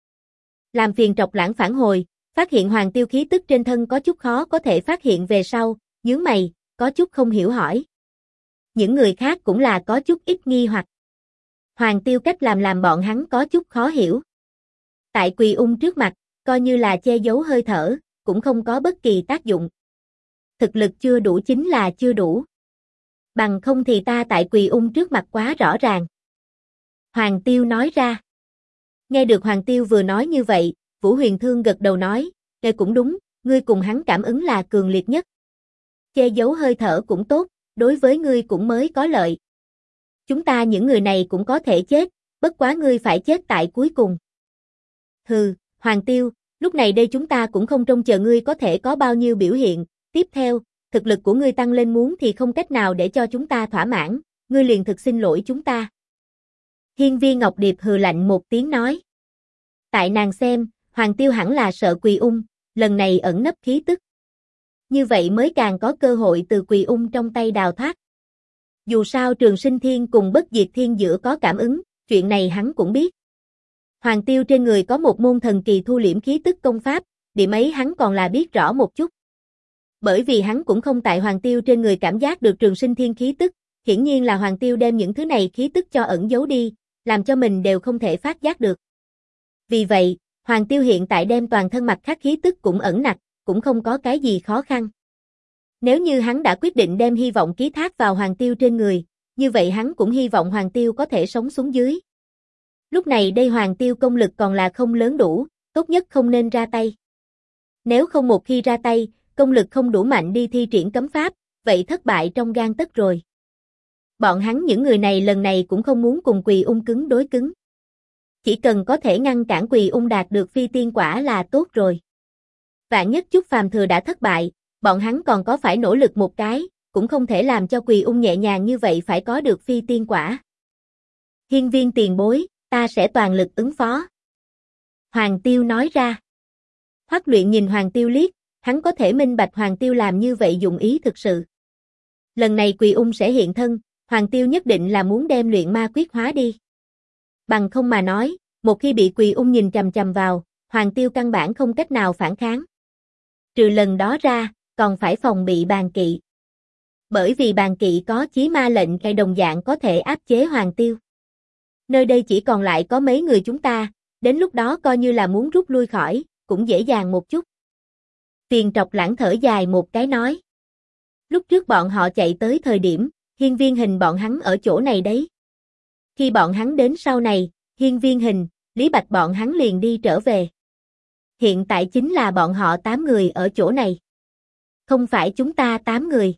Làm phiền Trọc Lãng phản hồi, phát hiện Hoàng Tiêu khí tức trên thân có chút khó có thể phát hiện về sau, nhướng mày, có chút không hiểu hỏi. Những người khác cũng là có chút ít nghi hoặc. Hoàng Tiêu cách làm bọn hắn có chút khó hiểu. Tại Quỳ Ung trước mặt, coi như là che giấu hơi thở, cũng không có bất kỳ tác dụng. Thực lực chưa đủ chính là chưa đủ. Bằng không thì ta tại Quỳ Ung trước mặt quá rõ ràng. Hoàng Tiêu nói ra. Nghe được Hoàng Tiêu vừa nói như vậy, Vũ Huyền Thương gật đầu nói, nghe cũng đúng, ngươi cùng hắn cảm ứng là cường liệt nhất. Che giấu hơi thở cũng tốt, đối với ngươi cũng mới có lợi. Chúng ta những người này cũng có thể chết, bất quá ngươi phải chết tại cuối cùng. Hừ, Hoàng Tiêu, lúc này đây chúng ta cũng không trông chờ ngươi có thể có bao nhiêu biểu hiện, tiếp theo, thực lực của ngươi tăng lên muốn thì không cách nào để cho chúng ta thỏa mãn, ngươi liền thực xin lỗi chúng ta. Hiên Viên Ngọc Điệp hừ lạnh một tiếng nói. Tại nàng xem, Hoàng Tiêu hẳn là sợ Quỳ Ung, lần này ẩn nấp khí tức. Như vậy mới càng có cơ hội từ Quỳ Ung trong tay đào thoát. Dù sao Trường Sinh Thiên cùng Bất Diệt Thiên giữa có cảm ứng, chuyện này hắn cũng biết. Hoàng Tiêu trên người có một môn thần kỳ thu liễm khí tức công pháp, điểm ấy hắn còn là biết rõ một chút. Bởi vì hắn cũng không tại Hoàng Tiêu trên người cảm giác được Trường Sinh Thiên khí tức, hiển nhiên là Hoàng Tiêu đem những thứ này khí tức cho ẩn giấu đi, làm cho mình đều không thể phát giác được. Vì vậy, Hoàng Tiêu hiện tại đem toàn thân mặt khác khí tức cũng ẩn nặc, cũng không có cái gì khó khăn. Nếu như hắn đã quyết định đem hy vọng ký thác vào Hoàng Tiêu trên người, như vậy hắn cũng hy vọng Hoàng Tiêu có thể sống xuống dưới. Lúc này đây Hoàng Tiêu công lực còn là không lớn đủ, tốt nhất không nên ra tay. Nếu không một khi ra tay, công lực không đủ mạnh đi thi triển cấm pháp, vậy thất bại trong gang tấc rồi. Bọn hắn những người này lần này cũng không muốn cùng Quỳ Ung cứng đối cứng. Chỉ cần có thể ngăn cản Quỳ Ung đạt được phi tiên quả là tốt rồi. Vạn nhất chút phàm thừa đã thất bại, bọn hắn còn có phải nỗ lực một cái, cũng không thể làm cho Quỳ Ung nhẹ nhàng như vậy phải có được phi tiên quả. Hiên Viên tiền bối, ta sẽ toàn lực ứng phó. Hoàng Tiêu nói ra. Hoắc Luyện nhìn Hoàng Tiêu liếc, hắn có thể minh bạch Hoàng Tiêu làm như vậy dụng ý thực sự. Lần này Quỳ Ung sẽ hiện thân, Hoàng Tiêu nhất định là muốn đem luyện ma quyết hóa đi. Bằng không mà nói, một khi bị Quỳ Ung nhìn chằm chằm vào, Hoàng Tiêu căn bản không cách nào phản kháng. Trừ lần đó ra, còn phải phòng bị Bàn Kỵ. Bởi vì Bàn Kỵ có chí ma lệnh hay đồng dạng có thể áp chế Hoàng Tiêu. Nơi đây chỉ còn lại có mấy người chúng ta, đến lúc đó coi như là muốn rút lui khỏi, cũng dễ dàng một chút. Tiền Trọc Lãng thở dài một cái nói. Lúc trước bọn họ chạy tới thời điểm, Hiên Viên Hình bọn hắn ở chỗ này đấy. Khi bọn hắn đến sau này, Hiên Viên Hình, Lý Bạch bọn hắn liền đi trở về. Hiện tại chính là bọn họ 8 người ở chỗ này. Không phải chúng ta 8 người.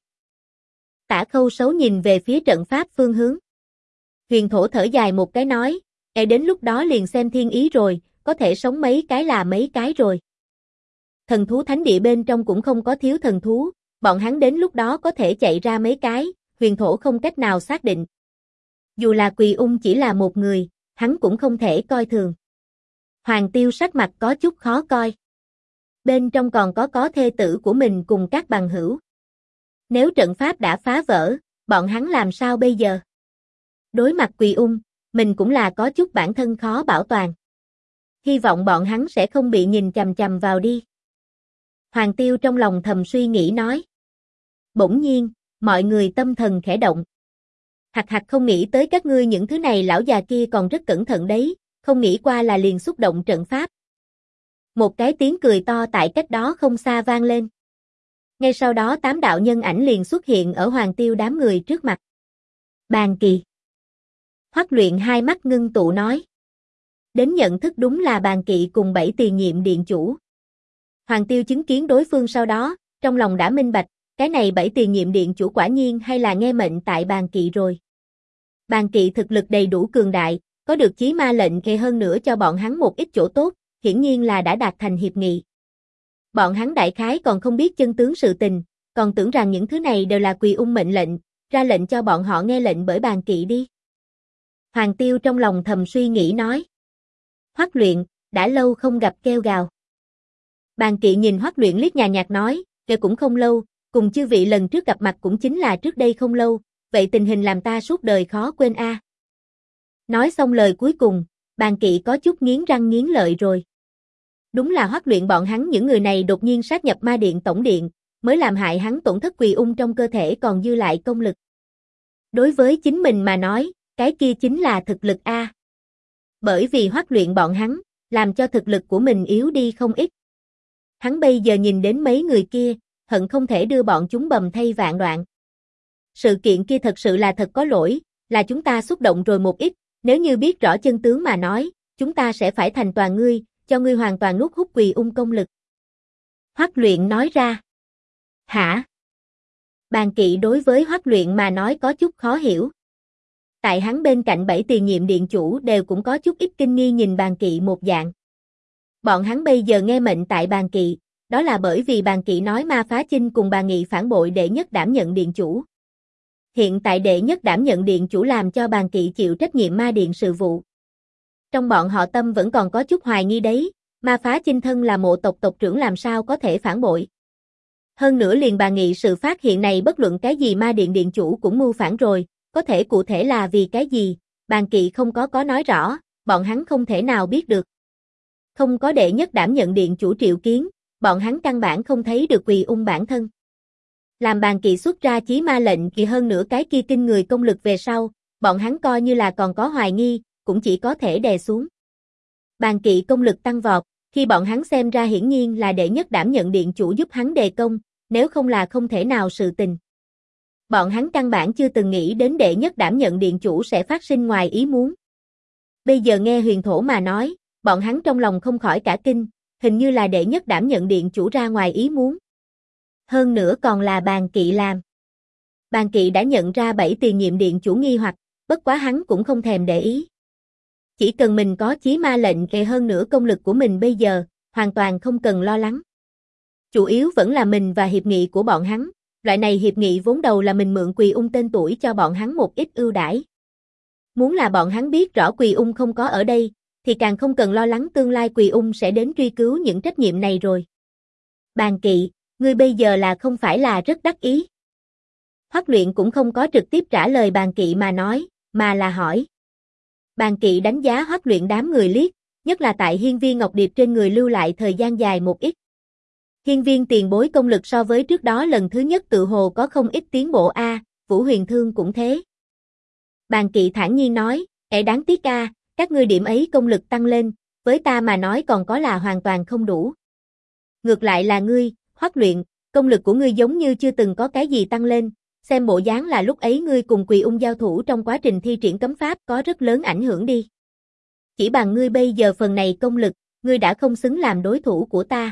Tả Khâu Sấu nhìn về phía trận pháp phương hướng. Huyền Thổ thở dài một cái nói, đến lúc đó liền xem thiên ý rồi, có thể sống mấy cái là mấy cái rồi. Thần thú thánh địa bên trong cũng không có thiếu thần thú, bọn hắn đến lúc đó có thể chạy ra mấy cái, Huyền Thổ không cách nào xác định. Dù là Quỳ Ung chỉ là một người, hắn cũng không thể coi thường. Hoàng Tiêu sắc mặt có chút khó coi. Bên trong còn có thê tử của mình cùng các bằng hữu. Nếu trận pháp đã phá vỡ, bọn hắn làm sao bây giờ? Đối mặt Quỳ Ung, mình cũng là có chút bản thân khó bảo toàn. Hy vọng bọn hắn sẽ không bị nhìn chằm chằm vào đi. Hoàng Tiêu trong lòng thầm suy nghĩ nói. Bỗng nhiên, mọi người tâm thần khẽ động. Hạc hạc không nghĩ tới các ngươi những thứ này lão già kia còn rất cẩn thận đấy, không nghĩ qua là liền xúc động trận pháp. Một cái tiếng cười to tại cách đó không xa vang lên. Ngay sau đó 8 đạo nhân ảnh liền xuất hiện ở Hoàng Tiêu đám người trước mặt. Bàn Kỳ. Hoắc Luyện hai mắt ngưng tụ nói. Đến nhận thức đúng là Bàn Kỵ cùng 7 tiền nhiệm điện chủ. Hoàng Tiêu chứng kiến đối phương sau đó, trong lòng đã minh bạch, cái này 7 tiền nhiệm điện chủ quả nhiên hay là nghe mệnh tại Bàn Kỵ rồi. Bàn Kỵ thực lực đầy đủ cường đại, có được chí ma lệnh kề hơn nữa cho bọn hắn một ít chỗ tốt, hiển nhiên là đã đạt thành hiệp nghị. Bọn hắn đại khái còn không biết chân tướng sự tình, còn tưởng rằng những thứ này đều là Quỳ Ung mệnh lệnh, ra lệnh cho bọn họ nghe lệnh bởi Bàn Kỵ đi. Hoàng Tiêu trong lòng thầm suy nghĩ nói. Hoắc Luyện, đã lâu không gặp kêu gào. Bàn Kỵ nhìn Hoắc Luyện liếc nhàn nhạt nói, kêu cũng không lâu, cùng chư vị lần trước gặp mặt cũng chính là trước đây không lâu, vậy tình hình làm ta suốt đời khó quên a. Nói xong lời cuối cùng, Bàn Kỵ có chút nghiến răng nghiến lợi rồi. Đúng là Hoắc Luyện bọn hắn những người này đột nhiên sát nhập Ma Điện tổng điện, mới làm hại hắn tổn thất Quỳ Ung trong cơ thể còn dư lại công lực. Đối với chính mình mà nói, cái kia chính là thực lực a. Bởi vì Hoắc Luyện bọn hắn, làm cho thực lực của mình yếu đi không ít. Hắn bây giờ nhìn đến mấy người kia, hận không thể đưa bọn chúng bầm thây vạn đoạn. Sự kiện kia thật sự là thật có lỗi, là chúng ta xúc động rồi một ít, nếu như biết rõ chân tướng mà nói, chúng ta sẽ phải thành toàn ngươi, cho ngươi hoàn toàn nuốt hút Quỳ Ung công lực. Hoắc Luyện nói ra. Hả? Bàn Kỵ đối với Hoắc Luyện mà nói có chút khó hiểu. Tại hắn bên cạnh 7 tiền nhiệm điện chủ đều cũng có chút ít kinh nghi nhìn Bàn Kỵ một dạng. Bọn hắn bây giờ nghe mệnh tại Bàn Kỵ, đó là bởi vì Bàn Kỵ nói Ma Phá Chinh cùng Bàn Nghị phản bội đệ nhất đảm nhận điện chủ. Hiện tại đệ nhất đảm nhận điện chủ làm cho Bàn Kỵ chịu trách nhiệm Ma Điện sự vụ. Trong bọn họ tâm vẫn còn có chút hoài nghi đấy, Ma Phá Chinh thân là mộ tộc tộc trưởng làm sao có thể phản bội. Hơn nữa liền Bàn Nghị sự phát hiện này bất luận cái gì Ma Điện điện chủ cũng mưu phản rồi, có thể cụ thể là vì cái gì, Bàn Kỵ không có nói rõ, bọn hắn không thể nào biết được. Không có đệ nhất đảm nhận điện chủ triệu kiến, bọn hắn căn bản không thấy được Quỳ Ung bản thân. Làm Bàn Kỵ xuất ra chí ma lệnh kỳ hơn nữa cái kia kinh người công lực về sau, bọn hắn coi như là còn có hoài nghi, cũng chỉ có thể đè xuống. Bàn Kỵ công lực tăng vọt, khi bọn hắn xem ra hiển nhiên là đệ nhất đảm nhận điện chủ giúp hắn đề công, nếu không là không thể nào sự tình. Bọn hắn căn bản chưa từng nghĩ đến đệ nhất đảm nhận điện chủ sẽ phát sinh ngoài ý muốn. Bây giờ nghe Huyền Thổ mà nói, bọn hắn trong lòng không khỏi cả kinh, hình như là đệ nhất đảm nhận điện chủ ra ngoài ý muốn. Hơn nữa còn là Bàn Kỵ làm. Bàn Kỵ đã nhận ra 7 tiền nhiệm điện chủ nghi hoặc, bất quá hắn cũng không thèm để ý. Chỉ cần mình có chí ma lệnh kề hơn nữa công lực của mình bây giờ, hoàn toàn không cần lo lắng. Chủ yếu vẫn là mình và hiệp nghị của bọn hắn, loại này hiệp nghị vốn đầu là mình mượn Quỳ Ung tên tuổi cho bọn hắn một ít ưu đãi. Muốn là bọn hắn biết rõ Quỳ Ung không có ở đây, thì càng không cần lo lắng tương lai Quỳ Ung sẽ đến truy cứu những trách nhiệm này rồi. Bàn Kỵ, ngươi bây giờ là không phải là rất đắc ý? Hoắc Luyện cũng không có trực tiếp trả lời Bàn Kỵ mà nói, mà là hỏi. Bàn Kỵ đánh giá Hoắc Luyện đám người liếc, nhất là tại hiên viên Ngọc Điệp trên người lưu lại thời gian dài một ít. Hiên viên tiền bối công lực so với trước đó lần thứ nhất tự hồ có không ít tiến bộ a, Vũ Huyền Thương cũng thế. Bàn Kỵ thản nhiên nói, đáng tiếc a, các ngươi điểm ấy công lực tăng lên, với ta mà nói còn có là hoàn toàn không đủ. Ngược lại là ngươi, Hoắc Luyện, công lực của ngươi giống như chưa từng có cái gì tăng lên, xem bộ dáng là lúc ấy ngươi cùng Quỳ Ung giao thủ trong quá trình thi triển cấm pháp có rất lớn ảnh hưởng đi. Chỉ bằng ngươi bây giờ phần này công lực, ngươi đã không xứng làm đối thủ của ta.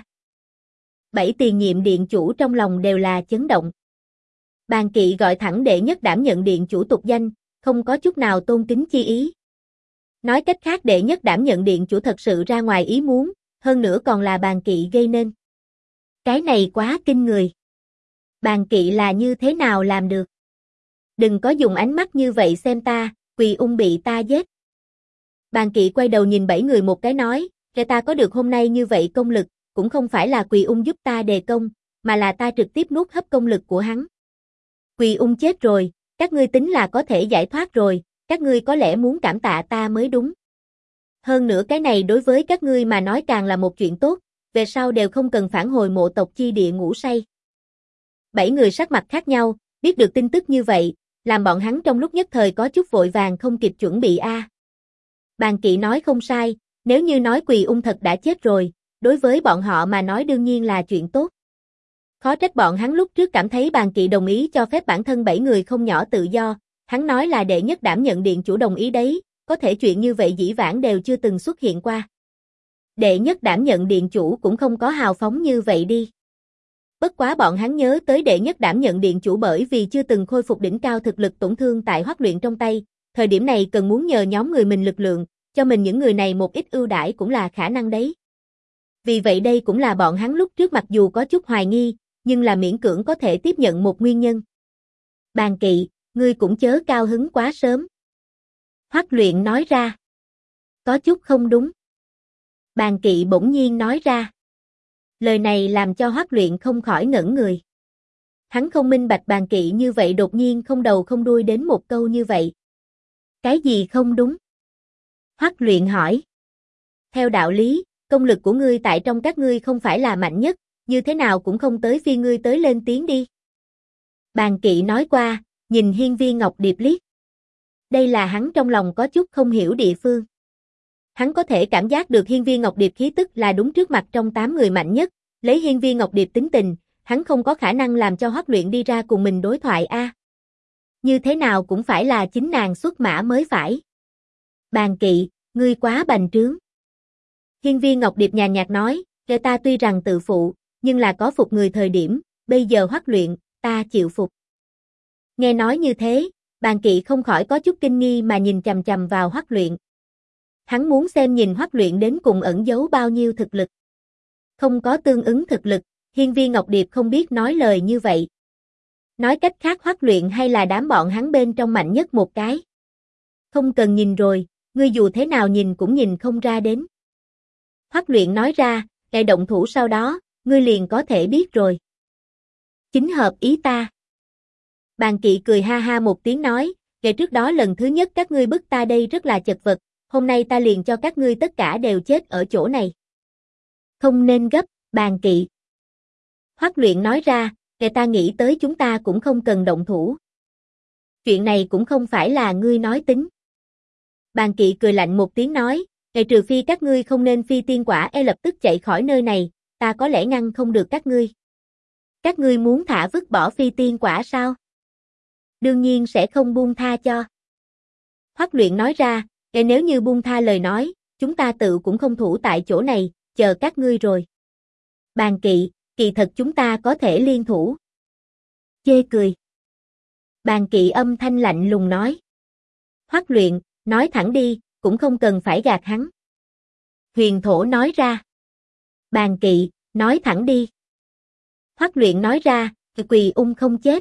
7 tiền nhiệm điện chủ trong lòng đều là chấn động. Bàn Kỵ gọi thẳng đệ nhất đảm nhận điện chủ tục danh, không có chút nào tôn kính chi ý. Nói cách khác đệ nhất đảm nhận điện chủ thật sự ra ngoài ý muốn, hơn nữa còn là Bàn Kỵ gây nên. Cái này quá kinh người. Bàn Kỵ là như thế nào làm được? Đừng có dùng ánh mắt như vậy xem ta, Quỳ Ung bị ta giết. Bàn Kỵ quay đầu nhìn 7 người một cái nói, Kể ta có được hôm nay như vậy công lực, cũng không phải là Quỳ Ung giúp ta đề công, mà là ta trực tiếp nuốt hấp công lực của hắn. Quỳ Ung chết rồi, các ngươi tính là có thể giải thoát rồi, các ngươi có lẽ muốn cảm tạ ta mới đúng. Hơn nữa cái này đối với các ngươi mà nói càng là một chuyện tốt, về sau đều không cần phản hồi mộ tộc chi địa ngủ say. 7 người sắc mặt khác nhau, biết được tin tức như vậy, làm bọn hắn trong lúc nhất thời có chút vội vàng không kịp chuẩn bị a. Bàn Kỵ nói không sai, nếu như nói Quỳ Ung thật đã chết rồi, đối với bọn họ mà nói đương nhiên là chuyện tốt. Khó trách bọn hắn lúc trước cảm thấy Bàn Kỵ đồng ý cho phép bản thân 7 người không nhỏ tự do, hắn nói là đệ nhất đảm nhận điện chủ đồng ý đấy, có thể chuyện như vậy dĩ vãng đều chưa từng xuất hiện qua. Đệ nhất đảm nhận điện chủ cũng không có hào phóng như vậy đi. Bất quá bọn hắn nhớ tới đệ nhất đảm nhận điện chủ bởi vì chưa từng khôi phục đỉnh cao thực lực tổn thương tại Hoắc Luyện trong tay, thời điểm này cần muốn nhờ nhóm người mình lực lượng, cho mình những người này một ít ưu đãi cũng là khả năng đấy. Vì vậy đây cũng là bọn hắn lúc trước mặc dù có chút hoài nghi, nhưng là miễn cưỡng có thể tiếp nhận một nguyên nhân. Bàn Kỵ, ngươi cũng chớ cao hứng quá sớm. Hoắc Luyện nói ra. Có chút không đúng. Bàn Kỵ bỗng nhiên nói ra. Lời này làm cho Hoắc Luyện không khỏi ngẩn người. Hắn không minh bạch Bàn Kỵ như vậy đột nhiên không đầu không đuôi đến một câu như vậy. Cái gì không đúng? Hoắc Luyện hỏi. Theo đạo lý, công lực của ngươi tại trong các ngươi không phải là mạnh nhất, như thế nào cũng không tới phiên ngươi tới lên tiếng đi. Bàn Kỵ nói qua, nhìn Hiên Viên Ngọc Điệp liếc. Đây là hắn trong lòng có chút không hiểu địa phương. Hắn có thể cảm giác được Hiên Viên Ngọc Điệp khí tức là đúng trước mặt trong 8 người mạnh nhất, lấy Hiên Viên Ngọc Điệp tính tình, hắn không có khả năng làm cho Hoắc Luyện đi ra cùng mình đối thoại a. Như thế nào cũng phải là chính nàng xuất mã mới phải. Bàn Kỵ, ngươi quá bành trướng. Hiên Viên Ngọc Điệp nhàn nhạt nói, kể ta tuy rằng tự phụ, nhưng là có phục người thời điểm, bây giờ Hoắc Luyện, ta chịu phục. Nghe nói như thế, Bàn Kỵ không khỏi có chút kinh nghi mà nhìn chằm chằm vào Hoắc Luyện. Hắn muốn xem nhìn Hoắc Luyện đến cùng ẩn giấu bao nhiêu thực lực. Không có tương ứng thực lực, Hiên Viên Ngọc Điệp không biết nói lời như vậy. Nói cách khác Hoắc Luyện hay là đám bọn hắn bên trong mạnh nhất một cái. Không cần nhìn rồi, ngươi dù thế nào nhìn cũng nhìn không ra đến. Hoắc Luyện nói ra, ngày động thủ sau đó, ngươi liền có thể biết rồi. Chính hợp ý ta. Bàn Kỵ cười ha ha một tiếng nói, ngày trước đó lần thứ nhất các ngươi bức ta đây rất là chật vật, hôm nay ta liền cho các ngươi tất cả đều chết ở chỗ này. Không nên gấp, Bàn Kỵ. Hoắc Luyện nói ra, ngày ta nghĩ tới chúng ta cũng không cần động thủ. Chuyện này cũng không phải là ngươi nói tính. Bàn Kỵ cười lạnh một tiếng nói, ngày trừ phi các ngươi không nên phi tiên quả lập tức chạy khỏi nơi này, ta có lẽ ngăn không được các ngươi. Các ngươi muốn thả vứt bỏ phi tiên quả sao? Đương nhiên sẽ không buông tha cho. Hoắc Luyện nói ra, nếu như buông tha lời nói, chúng ta tự cũng không thủ tại chỗ này, chờ các ngươi rồi. Bàn Kỵ, kỳ thật chúng ta có thể liên thủ. Chê cười. Bàn Kỵ âm thanh lạnh lùng nói. Hoắc Luyện, nói thẳng đi, cũng không cần phải gạt hắn. Huyền Thổ nói ra. Bàn Kỵ, nói thẳng đi. Hoắc Luyện nói ra, Quỳ Ung không chết.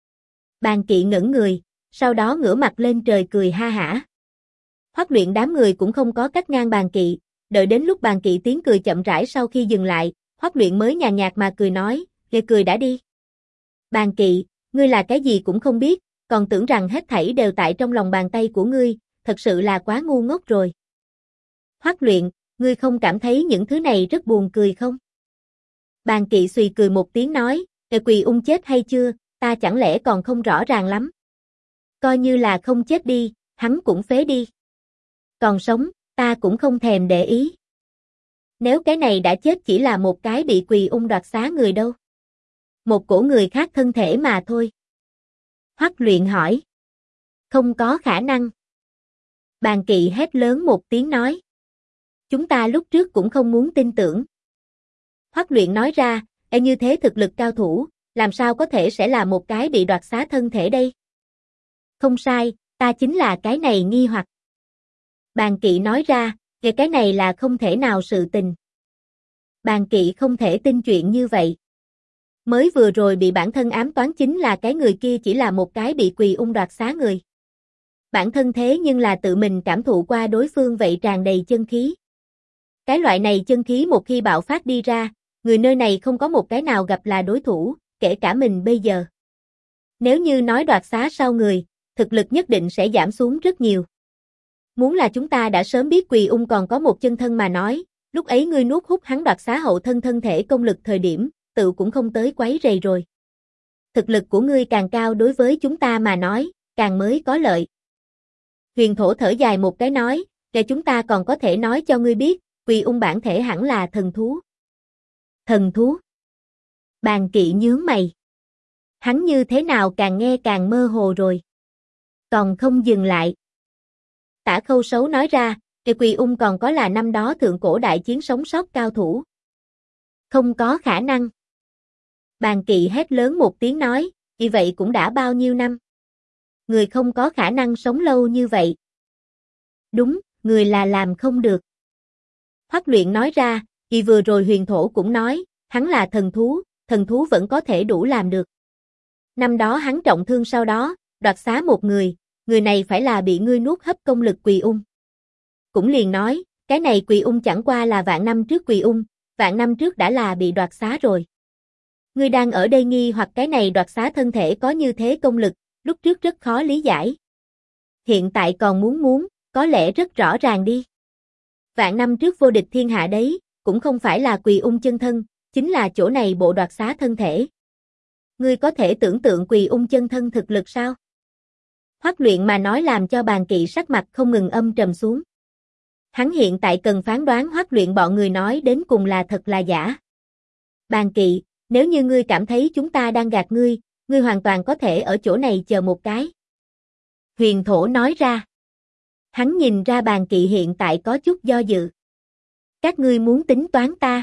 Bàn Kỵ ngẩn người, sau đó ngửa mặt lên trời cười ha hả. Hoắc Luyện đám người cũng không có cắt ngang Bàn Kỵ, đợi đến lúc Bàn Kỵ tiếng cười chậm rãi sau khi dừng lại, Hoắc Luyện mới nhàn nhạt mà cười nói, "Ngươi cười đã đi." Bàn Kỵ, ngươi là cái gì cũng không biết, còn tưởng rằng hết thảy đều tại trong lòng bàn tay của ngươi, thật sự là quá ngu ngốc rồi. Hoắc Luyện, ngươi không cảm thấy những thứ này rất buồn cười không? Bàn Kỵ xùy cười một tiếng nói, Quỳ Ung chết hay chưa, ta chẳng lẽ còn không rõ ràng lắm. Coi như là không chết đi, hắn cũng phế đi. Còn sống, ta cũng không thèm để ý. Nếu cái này đã chết chỉ là một cái bị Quỳ Ung đoạt xá người đâu. Một cổ người khác thân thể mà thôi. Hoắc Luyện hỏi. Không có khả năng. Bàn Kỵ hét lớn một tiếng nói. Chúng ta lúc trước cũng không muốn tin tưởng. Hoắc Luyện nói ra, như thế thực lực cao thủ, làm sao có thể sẽ là một cái bị đoạt xá thân thể đây? Không sai, ta chính là cái này nghi hoặc. Bàn Kỵ nói ra, cái này là không thể nào sự tình. Bàn Kỵ không thể tin chuyện như vậy. Mới vừa rồi bị bản thân ám toán chính là cái người kia chỉ là một cái bị Quỳ Ung đoạt xá người. Bản thân thế nhưng là tự mình cảm thụ qua đối phương vậy tràn đầy chân khí. Cái loại này chân khí một khi bạo phát đi ra, người nơi này không có một cái nào gặp là đối thủ, kể cả mình bây giờ. Nếu như nói đoạt xá sau người, thực lực nhất định sẽ giảm xuống rất nhiều. Muốn là chúng ta đã sớm biết Quỳ Ung còn có một chân thân mà nói, lúc ấy ngươi nuốt hút hắn đoạt xá hậu thân thân thể công lực thời điểm, tự cũng không tới quấy rầy rồi. Thực lực của ngươi càng cao đối với chúng ta mà nói, càng mới có lợi. Huyền Thổ thở dài một cái nói, để chúng ta còn có thể nói cho ngươi biết, Quỳ Ung bản thể hẳn là thần thú. Thần thú? Bàn Kỵ nhướng mày. Hắn như thế nào càng nghe càng mơ hồ rồi. Còn không dừng lại. Tả Khâu Sấu nói ra, Quỳ Ung còn có là năm đó thượng cổ đại chiến sống sót cao thủ. Không có khả năng. Bàn Kỵ hét lớn một tiếng nói, vì vậy cũng đã bao nhiêu năm. Người không có khả năng sống lâu như vậy. Đúng, người là làm không được. Hoắc Luyện nói ra, vì vừa rồi Huyền Thổ cũng nói, hắn là thần thú vẫn có thể đủ làm được. Năm đó hắn trọng thương sau đó, đoạt xá một người này phải là bị ngươi nuốt hấp công lực Quỳ Ung. Cũng liền nói, cái này Quỳ Ung chẳng qua là vạn năm trước Quỳ Ung, vạn năm trước đã là bị đoạt xá rồi. Ngươi đang ở đây nghi hoặc cái này đoạt xá thân thể có như thế công lực, lúc trước rất khó lý giải. Hiện tại còn muốn, có lẽ rất rõ ràng đi. Vạn năm trước vô địch thiên hạ đấy, cũng không phải là Quỳ Ung chân thân, chính là chỗ này bộ đoạt xá thân thể. Ngươi có thể tưởng tượng Quỳ Ung chân thân thực lực sao? Hoắc Luyện mà nói làm cho Bàn Kỵ sắc mặt không ngừng âm trầm xuống. Hắn hiện tại cần phán đoán Hoắc Luyện bọn người nói đến cùng là thật là giả. Bàn Kỵ, nếu như ngươi cảm thấy chúng ta đang gạt ngươi hoàn toàn có thể ở chỗ này chờ một cái. Huyền Thổ nói ra. Hắn nhìn ra Bàn Kỵ hiện tại có chút do dự. Các ngươi muốn tính toán ta.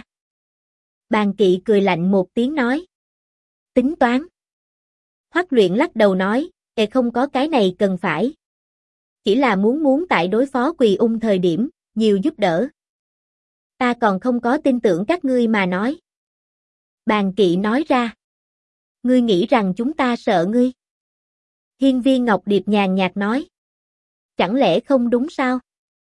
Bàn Kỵ cười lạnh một tiếng nói. Tính toán. Hoắc Luyện lắc đầu nói, không có cái này cần phải. Chỉ là muốn tại đối phó Quỳ Ung thời điểm, nhiều giúp đỡ. Ta còn không có tin tưởng các ngươi mà nói. Bàn Kỵ nói ra. Ngươi nghĩ rằng chúng ta sợ ngươi? Hiên Viên Ngọc Điệp nhàn nhạt nói. Chẳng lẽ không đúng sao?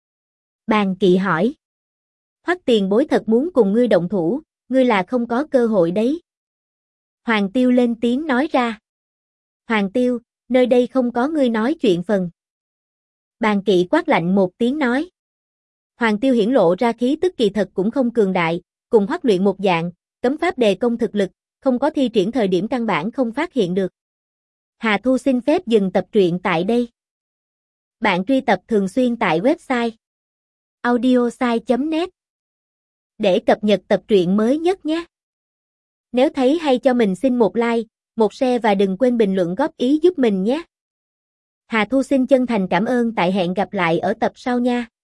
Bàn Kỵ hỏi. Hoắc tiền bối thật muốn cùng ngươi động thủ, ngươi là không có cơ hội đấy. Hoàng Tiêu lên tiếng nói ra. Hoàng Tiêu, nơi đây không có ngươi nói chuyện phần. Bàn Kỵ quát lạnh một tiếng nói. Hoàng Tiêu hiển lộ ra khí tức kỳ thật cũng không cường đại, cùng Hoắc Luyện một dạng, cấm pháp đề công thực lực, không có thi triển thời điểm căn bản không phát hiện được. Hà Thu xin phép dừng tập truyện tại đây. Bạn truy tập thường xuyên tại website audiosai.net để cập nhật tập truyện mới nhất nhé. Nếu thấy hay cho mình xin một like, một share và đừng quên bình luận góp ý giúp mình nhé. Hà Thu xin chân thành cảm ơn, tại hẹn gặp lại ở tập sau nha.